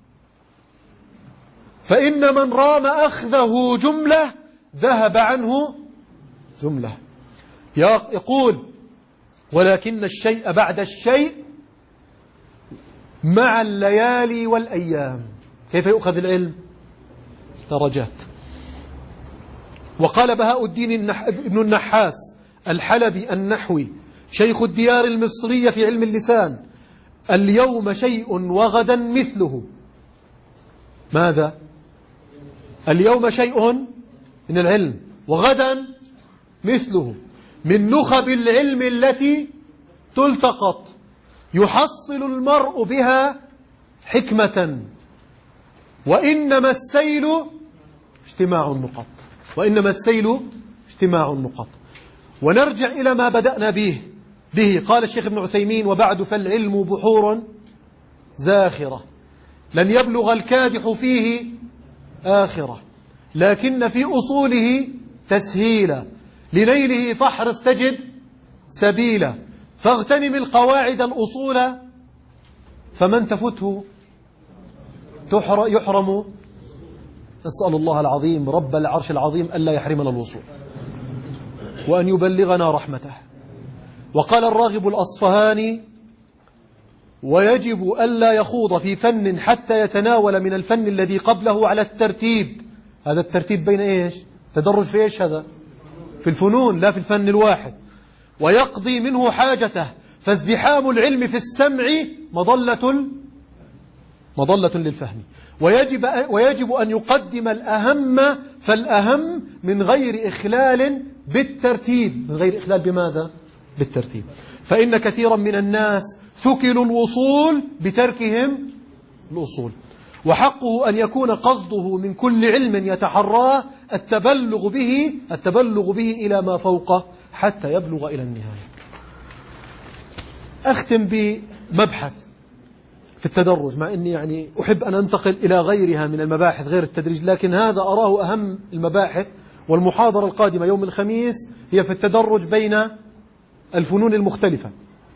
Speaker 1: فإن من رام أخذه جملة ذهب عنه جملة. يقول: ولكن الشيء بعد الشيء مع الليالي والأيام. كيف يؤخذ العلم؟ درجات. وقال بهاء الدين ابن النحاس الحلبي النحوي شيخ الديار المصرية في علم اللسان: اليوم شيء وغدا مثله. ماذا؟ اليوم شيء من العلم، وغدا مثله، من نخب العلم التي تلتقط يحصل المرء بها حكمة، وإنما السيل اجتماع النقط. وإنما السيل اجتماع النقط. ونرجع إلى ما بدأنا به. قال الشيخ ابن عثيمين: وبعد فالعلم بحور زاخرة لن يبلغ الكادح فيه آخرة، لكن في أصوله تسهيلا، لنيله فاحرص تجد سبيلا، فاغتنم القواعد الأصول، فمن تفته يحرم. نسأل الله العظيم رب العرش العظيم ألا يحرمنا الوصول، وأن يبلغنا رحمته. وقال الراغب الأصفهاني: ويجب ألا يخوض في فن حتى يتناول من الفن الذي قبله على الترتيب. هذا الترتيب بين إيش؟ تدرج في إيش؟ هذا في الفنون لا في الفن الواحد. ويقضي منه حاجته، فازدحام العلم في السمع مظلة مظلة للفهم. ويجب أن يقدم الأهم فالأهم من غير إخلال بالترتيب. من غير إخلال بماذا؟ بالترتيب. فإن كثيرا من الناس ثكلوا الوصول بتركهم الأصول، وحقه أن يكون قصده من كل علم يتحراه التبلغ به إلى ما فوقه حتى يبلغ إلى النهاية. أختم بمبحث في التدرج، مع أني يعني أحب أن أنتقل إلى غيرها من المباحث غير التدريج، لكن هذا أراه أهم المباحث. والمحاضرة القادمة يوم الخميس هي في التدرج بين الفنون المختلفة.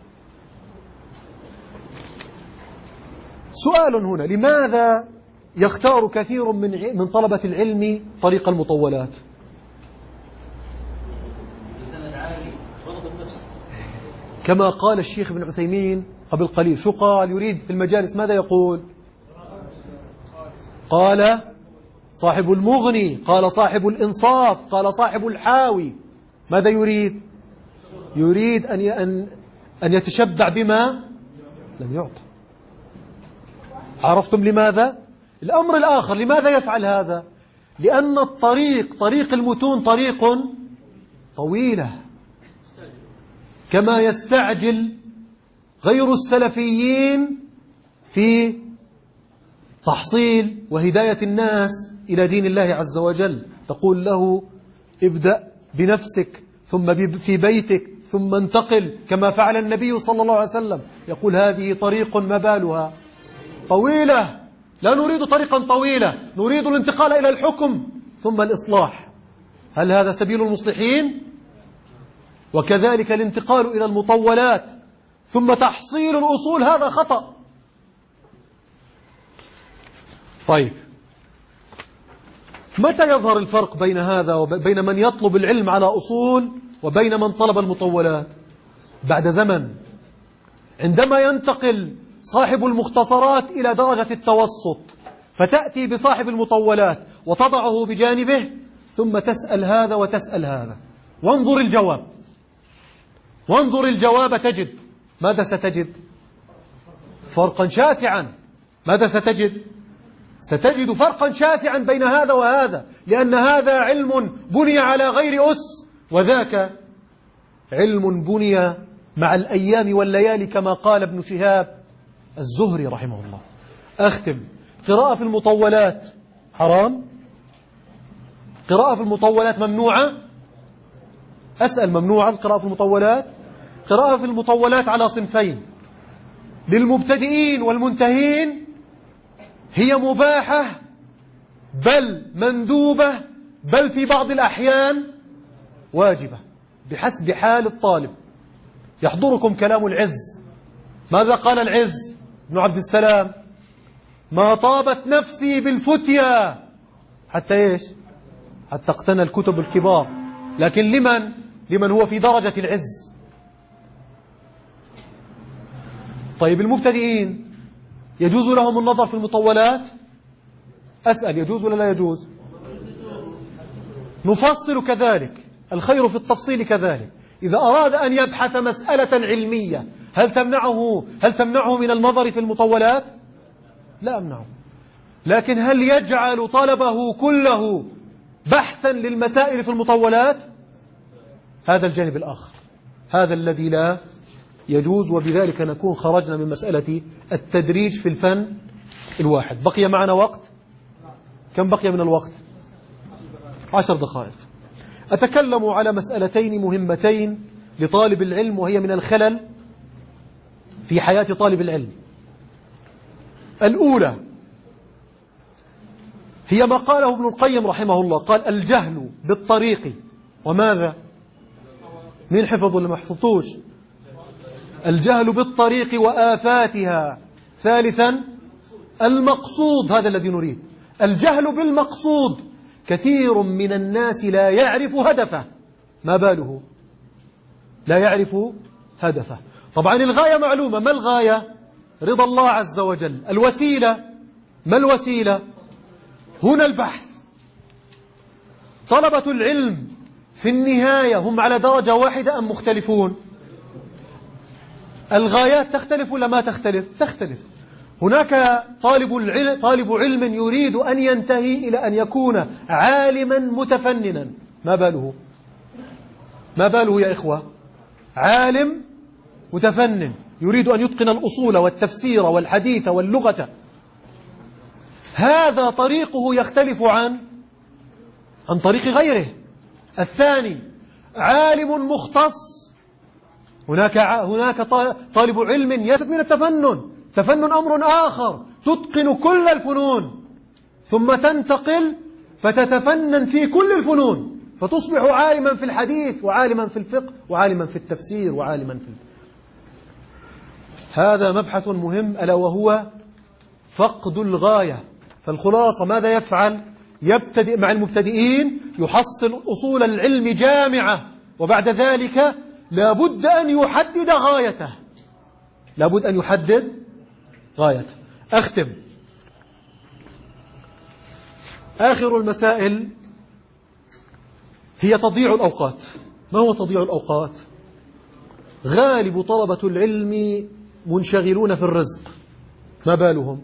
Speaker 1: سؤال هنا: لماذا يختار كثير من طلبة العلم طريق المطولات؟ كما قال الشيخ ابن عثيمين قبل قليل. شو قال؟ يريد في المجالس ماذا يقول؟ قال صاحب المغني، قال صاحب الإنصاف، قال صاحب الحاوي. ماذا يريد؟ يريد أن يتشبع بما لم يعطى. عرفتم لماذا؟ الأمر الآخر، لماذا يفعل هذا؟ لأن طريق المتون طريق طويلة، كما يستعجل غير السلفيين في تحصيل وهداية الناس إلى دين الله عز وجل. تقول له: ابدأ بنفسك، ثم في بيتك، ثم انتقل، كما فعل النبي صلى الله عليه وسلم. يقول: هذه طريق ما بالها طويلة، لا نريد طريقا طويلة، نريد الانتقال إلى الحكم ثم الإصلاح. هل هذا سبيل المصلحين؟ وكذلك الانتقال إلى المطولات ثم تحصيل الأصول، هذا خطأ. طيب، متى يظهر الفرق بين هذا وبين من يطلب العلم على أصول وبين من طلب المطولات؟ بعد زمن، عندما ينتقل صاحب المختصرات إلى درجة التوسط، فتأتي بصاحب المطولات وتضعه بجانبه، ثم تسأل هذا وتسأل هذا، وانظر الجواب تجد ماذا ستجد؟ فرقا شاسعا. ماذا ستجد؟ ستجد فرقا شاسعا بين هذا وهذا، لأن هذا علم بني على غير أس، وذاك علم بني مع الأيام والليالي، كما قال ابن شهاب الزهري رحمه الله. أختم: قراءة في المطولات حرام؟ قراءة في المطولات ممنوعة؟ أسأل: ممنوعة القراءة في المطولات؟ قراءة في المطولات على صنفين: للمبتدئين والمنتهين هي مباحة، بل مندوبة، بل في بعض الأحيان واجبة، بحسب حال الطالب. يحضركم كلام العز. ماذا قال العز بن عبد السلام؟ ما طابت نفسي بالفتيا حتى إيش؟ حتى اقتنى الكتب الكبار. لكن لمن هو في درجة العز. طيب، المبتدئين يجوز لهم النظر في المطولات؟ أسأل: يجوز ولا لا يجوز؟ نفصل كذلك، الخير في التفصيل كذلك. إذا أراد أن يبحث مسألة علمية، هل تمنعه من النظر في المطولات؟ لا أمنعه. لكن هل يجعل طلبه كله بحثا للمسائل في المطولات؟ هذا الجانب الآخر، هذا الذي لا يجوز. وبذلك نكون خرجنا من مسألة التدريج في الفن الواحد. بقي معنا وقت؟ كم بقي من الوقت؟ 10 دقائق. أتكلم على مسألتين مهمتين لطالب العلم، وهي من الخلل في حياة طالب العلم. الأولى هي ما قاله ابن القيم رحمه الله، قال: الجهل بالطريق وماذا؟ مين حفظ ولا ما حفظتوش؟ الجهل بالطريق وآفاتها. ثالثا المقصود، هذا الذي نريد، الجهل بالمقصود. كثير من الناس لا يعرف هدفه. ما باله؟ لا يعرف هدفه. طبعا الغاية معلومة. ما الغاية؟ رضا الله عز وجل. الوسيلة، ما الوسيلة؟ هنا البحث. طلبة العلم في النهاية هم على درجة واحدة أم مختلفون؟ الغايات تختلف ولا ما تختلف؟ تختلف. هناك طالب علم يريد أن ينتهي إلى أن يكون عالما متفننا، ما باله؟ ما باله يا إخوة؟ عالم متفنن يريد أن يتقن الأصول والتفسير والحديث واللغة، هذا طريقه يختلف عن طريق غيره. الثاني عالم مختص، هناك طالب علم يسد من التفنن أمر آخر، تتقن كل الفنون ثم تنتقل فتتفنن في كل الفنون، فتصبح عالما في الحديث وعالما في الفقه وعالما في التفسير وعالما في هذا مبحث مهم، ألا وهو فقد الغاية. فالخلاصة ماذا يفعل؟ يبتدئ مع المبتدئين، يحصل أصول العلم جامعة، وبعد ذلك لابد أن يحدد غايته، لابد أن يحدد غايته. أختم. آخر المسائل هي تضييع الأوقات. ما هو تضييع الأوقات؟ غالب طلبة العلم منشغلون في الرزق، ما بالهم؟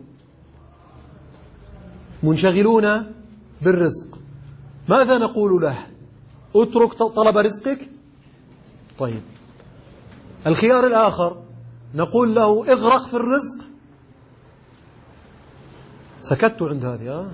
Speaker 1: منشغلون بالرزق. ماذا نقول له؟ اترك طلب رزقك. طيب، الخيار الآخر نقول له اغرق في الرزق. سكت عند هذه.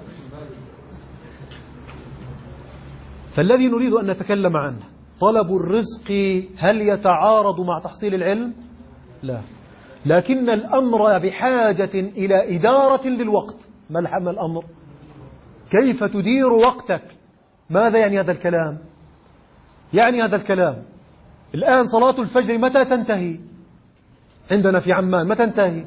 Speaker 1: فالذي نريد أن نتكلم عنه طلب الرزق، هل يتعارض مع تحصيل العلم؟ لا، لكن الأمر بحاجة إلى إدارة للوقت. ما الأمر؟ كيف تدير وقتك؟ ماذا يعني هذا الكلام؟ يعني هذا الكلام الآن صلاة الفجر متى تنتهي؟ عندنا في عمان متى تنتهي؟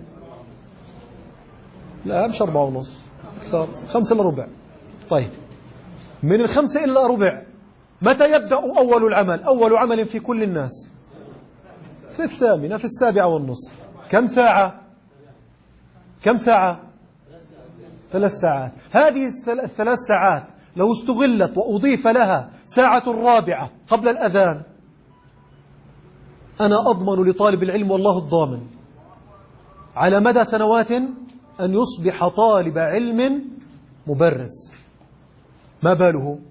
Speaker 1: لا، مش 4:30، أكثر، 5:15. طيب، من 5 إلا ربع متى يبدأ أول العمل؟ أول عمل في كل الناس في 8، في 7:30. كم ساعة؟ كم ساعة؟ 3 ساعات. هذه ال3 ساعات لو استغلت وأضيف لها ساعة الرابعة قبل الأذان، أنا أضمن لطالب العلم والله الضامن على مدى سنوات أن يصبح طالب علم مبرز. ما باله؟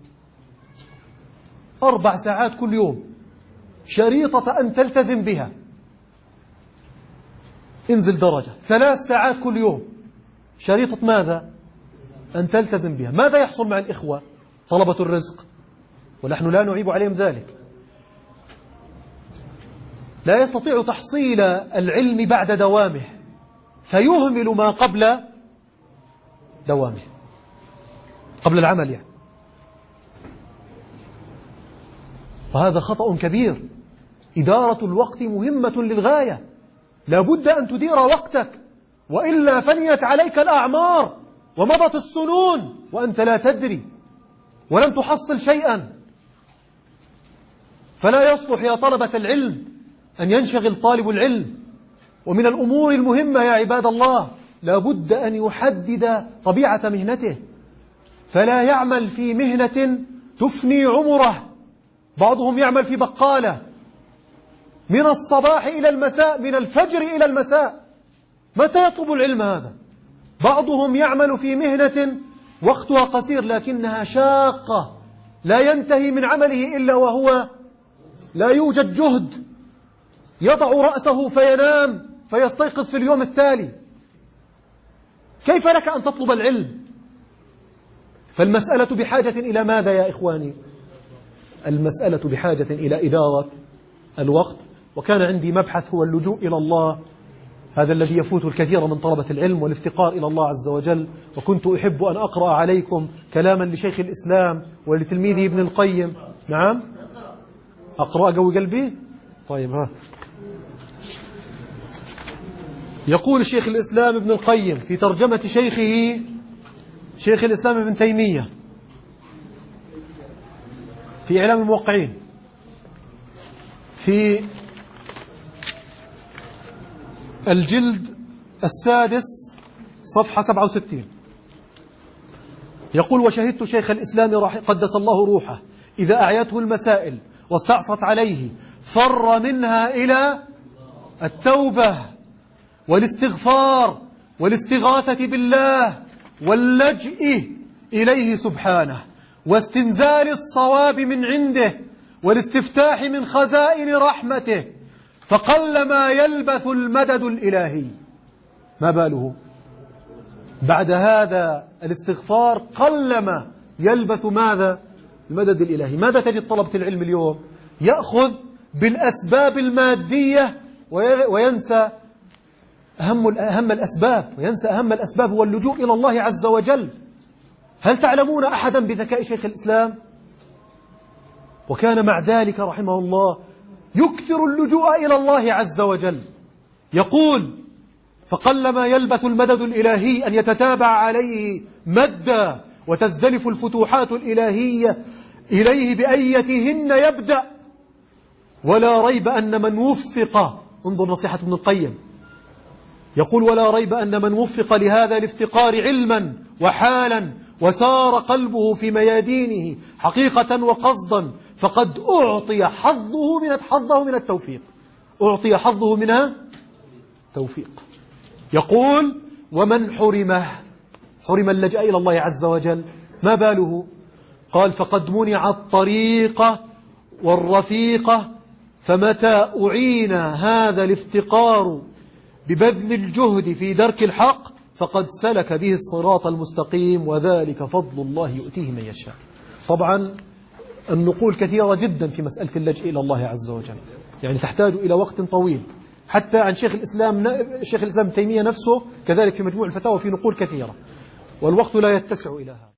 Speaker 1: 4 ساعات كل يوم، شريطة أن تلتزم بها، انزل درجة. 3 ساعات كل يوم، شريطة ماذا؟ أن تلتزم بها. ماذا يحصل مع الإخوة طلبة الرزق؟ ونحن لا نعيب عليهم ذلك، لا يستطيع تحصيل العلم بعد دوامه، فيهمل ما قبل دوامه، قبل العمل يعني. وهذا خطأ كبير. إدارة الوقت مهمة للغاية، لابد أن تدير وقتك، وإلا فنيت عليك الأعمار ومضت السنون وأنت لا تدري ولم تحصل شيئا. فلا يصلح يا طلبة العلم أن ينشغل طالب العلم. ومن الأمور المهمة يا عباد الله، لابد أن يحدد طبيعة مهنته، فلا يعمل في مهنة تفني عمره. بعضهم يعمل في بقالة من الصباح إلى المساء، من الفجر إلى المساء، متى يطلب العلم هذا؟ بعضهم يعمل في مهنة وقتها قصير لكنها شاقة، لا ينتهي من عمله إلا وهو لا يوجد جهد، يضع رأسه فينام فيستيقظ في اليوم التالي. كيف لك أن تطلب العلم؟ فالمسألة بحاجة إلى ماذا يا إخواني؟ المسألة بحاجة إلى إدارة الوقت. وكان عندي مبحث هو اللجوء إلى الله، هذا الذي يفوت الكثير من طلبة العلم، والافتقار إلى الله عز وجل. وكنت أحب أن أقرأ عليكم كلاما لشيخ الإسلام ولتلميذه ابن القيم. نعم، أقرأ قوي قلبي. طيب، ها يقول شيخ الإسلام ابن القيم في ترجمة شيخه شيخ الإسلام ابن تيمية في إعلام الموقعين في الجلد 6 صفحة 67، يقول: وشهدت شيخ الإسلام قدس الله روحه إذا أعيته المسائل واستعصت عليه فر منها إلى التوبة والاستغفار والاستغاثة بالله واللجئ إليه سبحانه واستنزال الصواب من عنده والاستفتاح من خزائن رحمته، فقلما يلبث المدد الإلهي. ما باله بعد هذا الاستغفار؟ قلما يلبث ماذا؟ المدد الإلهي. ماذا تجد طلبة العلم اليوم؟ يأخذ بالأسباب المادية وينسى أهم الأسباب، وينسى أهم الأسباب هو اللجوء إلى الله عز وجل. هل تعلمون أحدا بذكاء شيخ الإسلام؟ وكان مع ذلك رحمه الله يكثر اللجوء إلى الله عز وجل. يقول: فقلما يلبث المدد الإلهي أن يتتابع عليه مدا وتزدلف الفتوحات الإلهية إليه بأيتهن يبدأ، ولا ريب أن من وفق، انظر نصيحة ابن القيم، يقول: ولا ريب أن من وفق لهذا الافتقار علما وحالا وسار قلبه في ميادينه حقيقة وقصدا فقد أعطي حظه من التوفيق. أعطي حظه من التوفيق. يقول: ومن حرم اللجأ إلى الله عز وجل ما باله؟ قال: فقد منع الطريقة والرفيقة، فمتى أعين هذا الافتقار ببذل الجهد في درك الحق فقد سلك به الصراط المستقيم، وذلك فضل الله يؤتيه من يشاء. طبعا النقول كثيرة جدا في مسألة اللجأ إلى الله عز وجل، يعني تحتاج إلى وقت طويل، حتى عن شيخ الإسلام ابن تيمية نفسه كذلك في مجموع الفتاوى في نقول كثيرة، والوقت لا يتسع إلى هذا.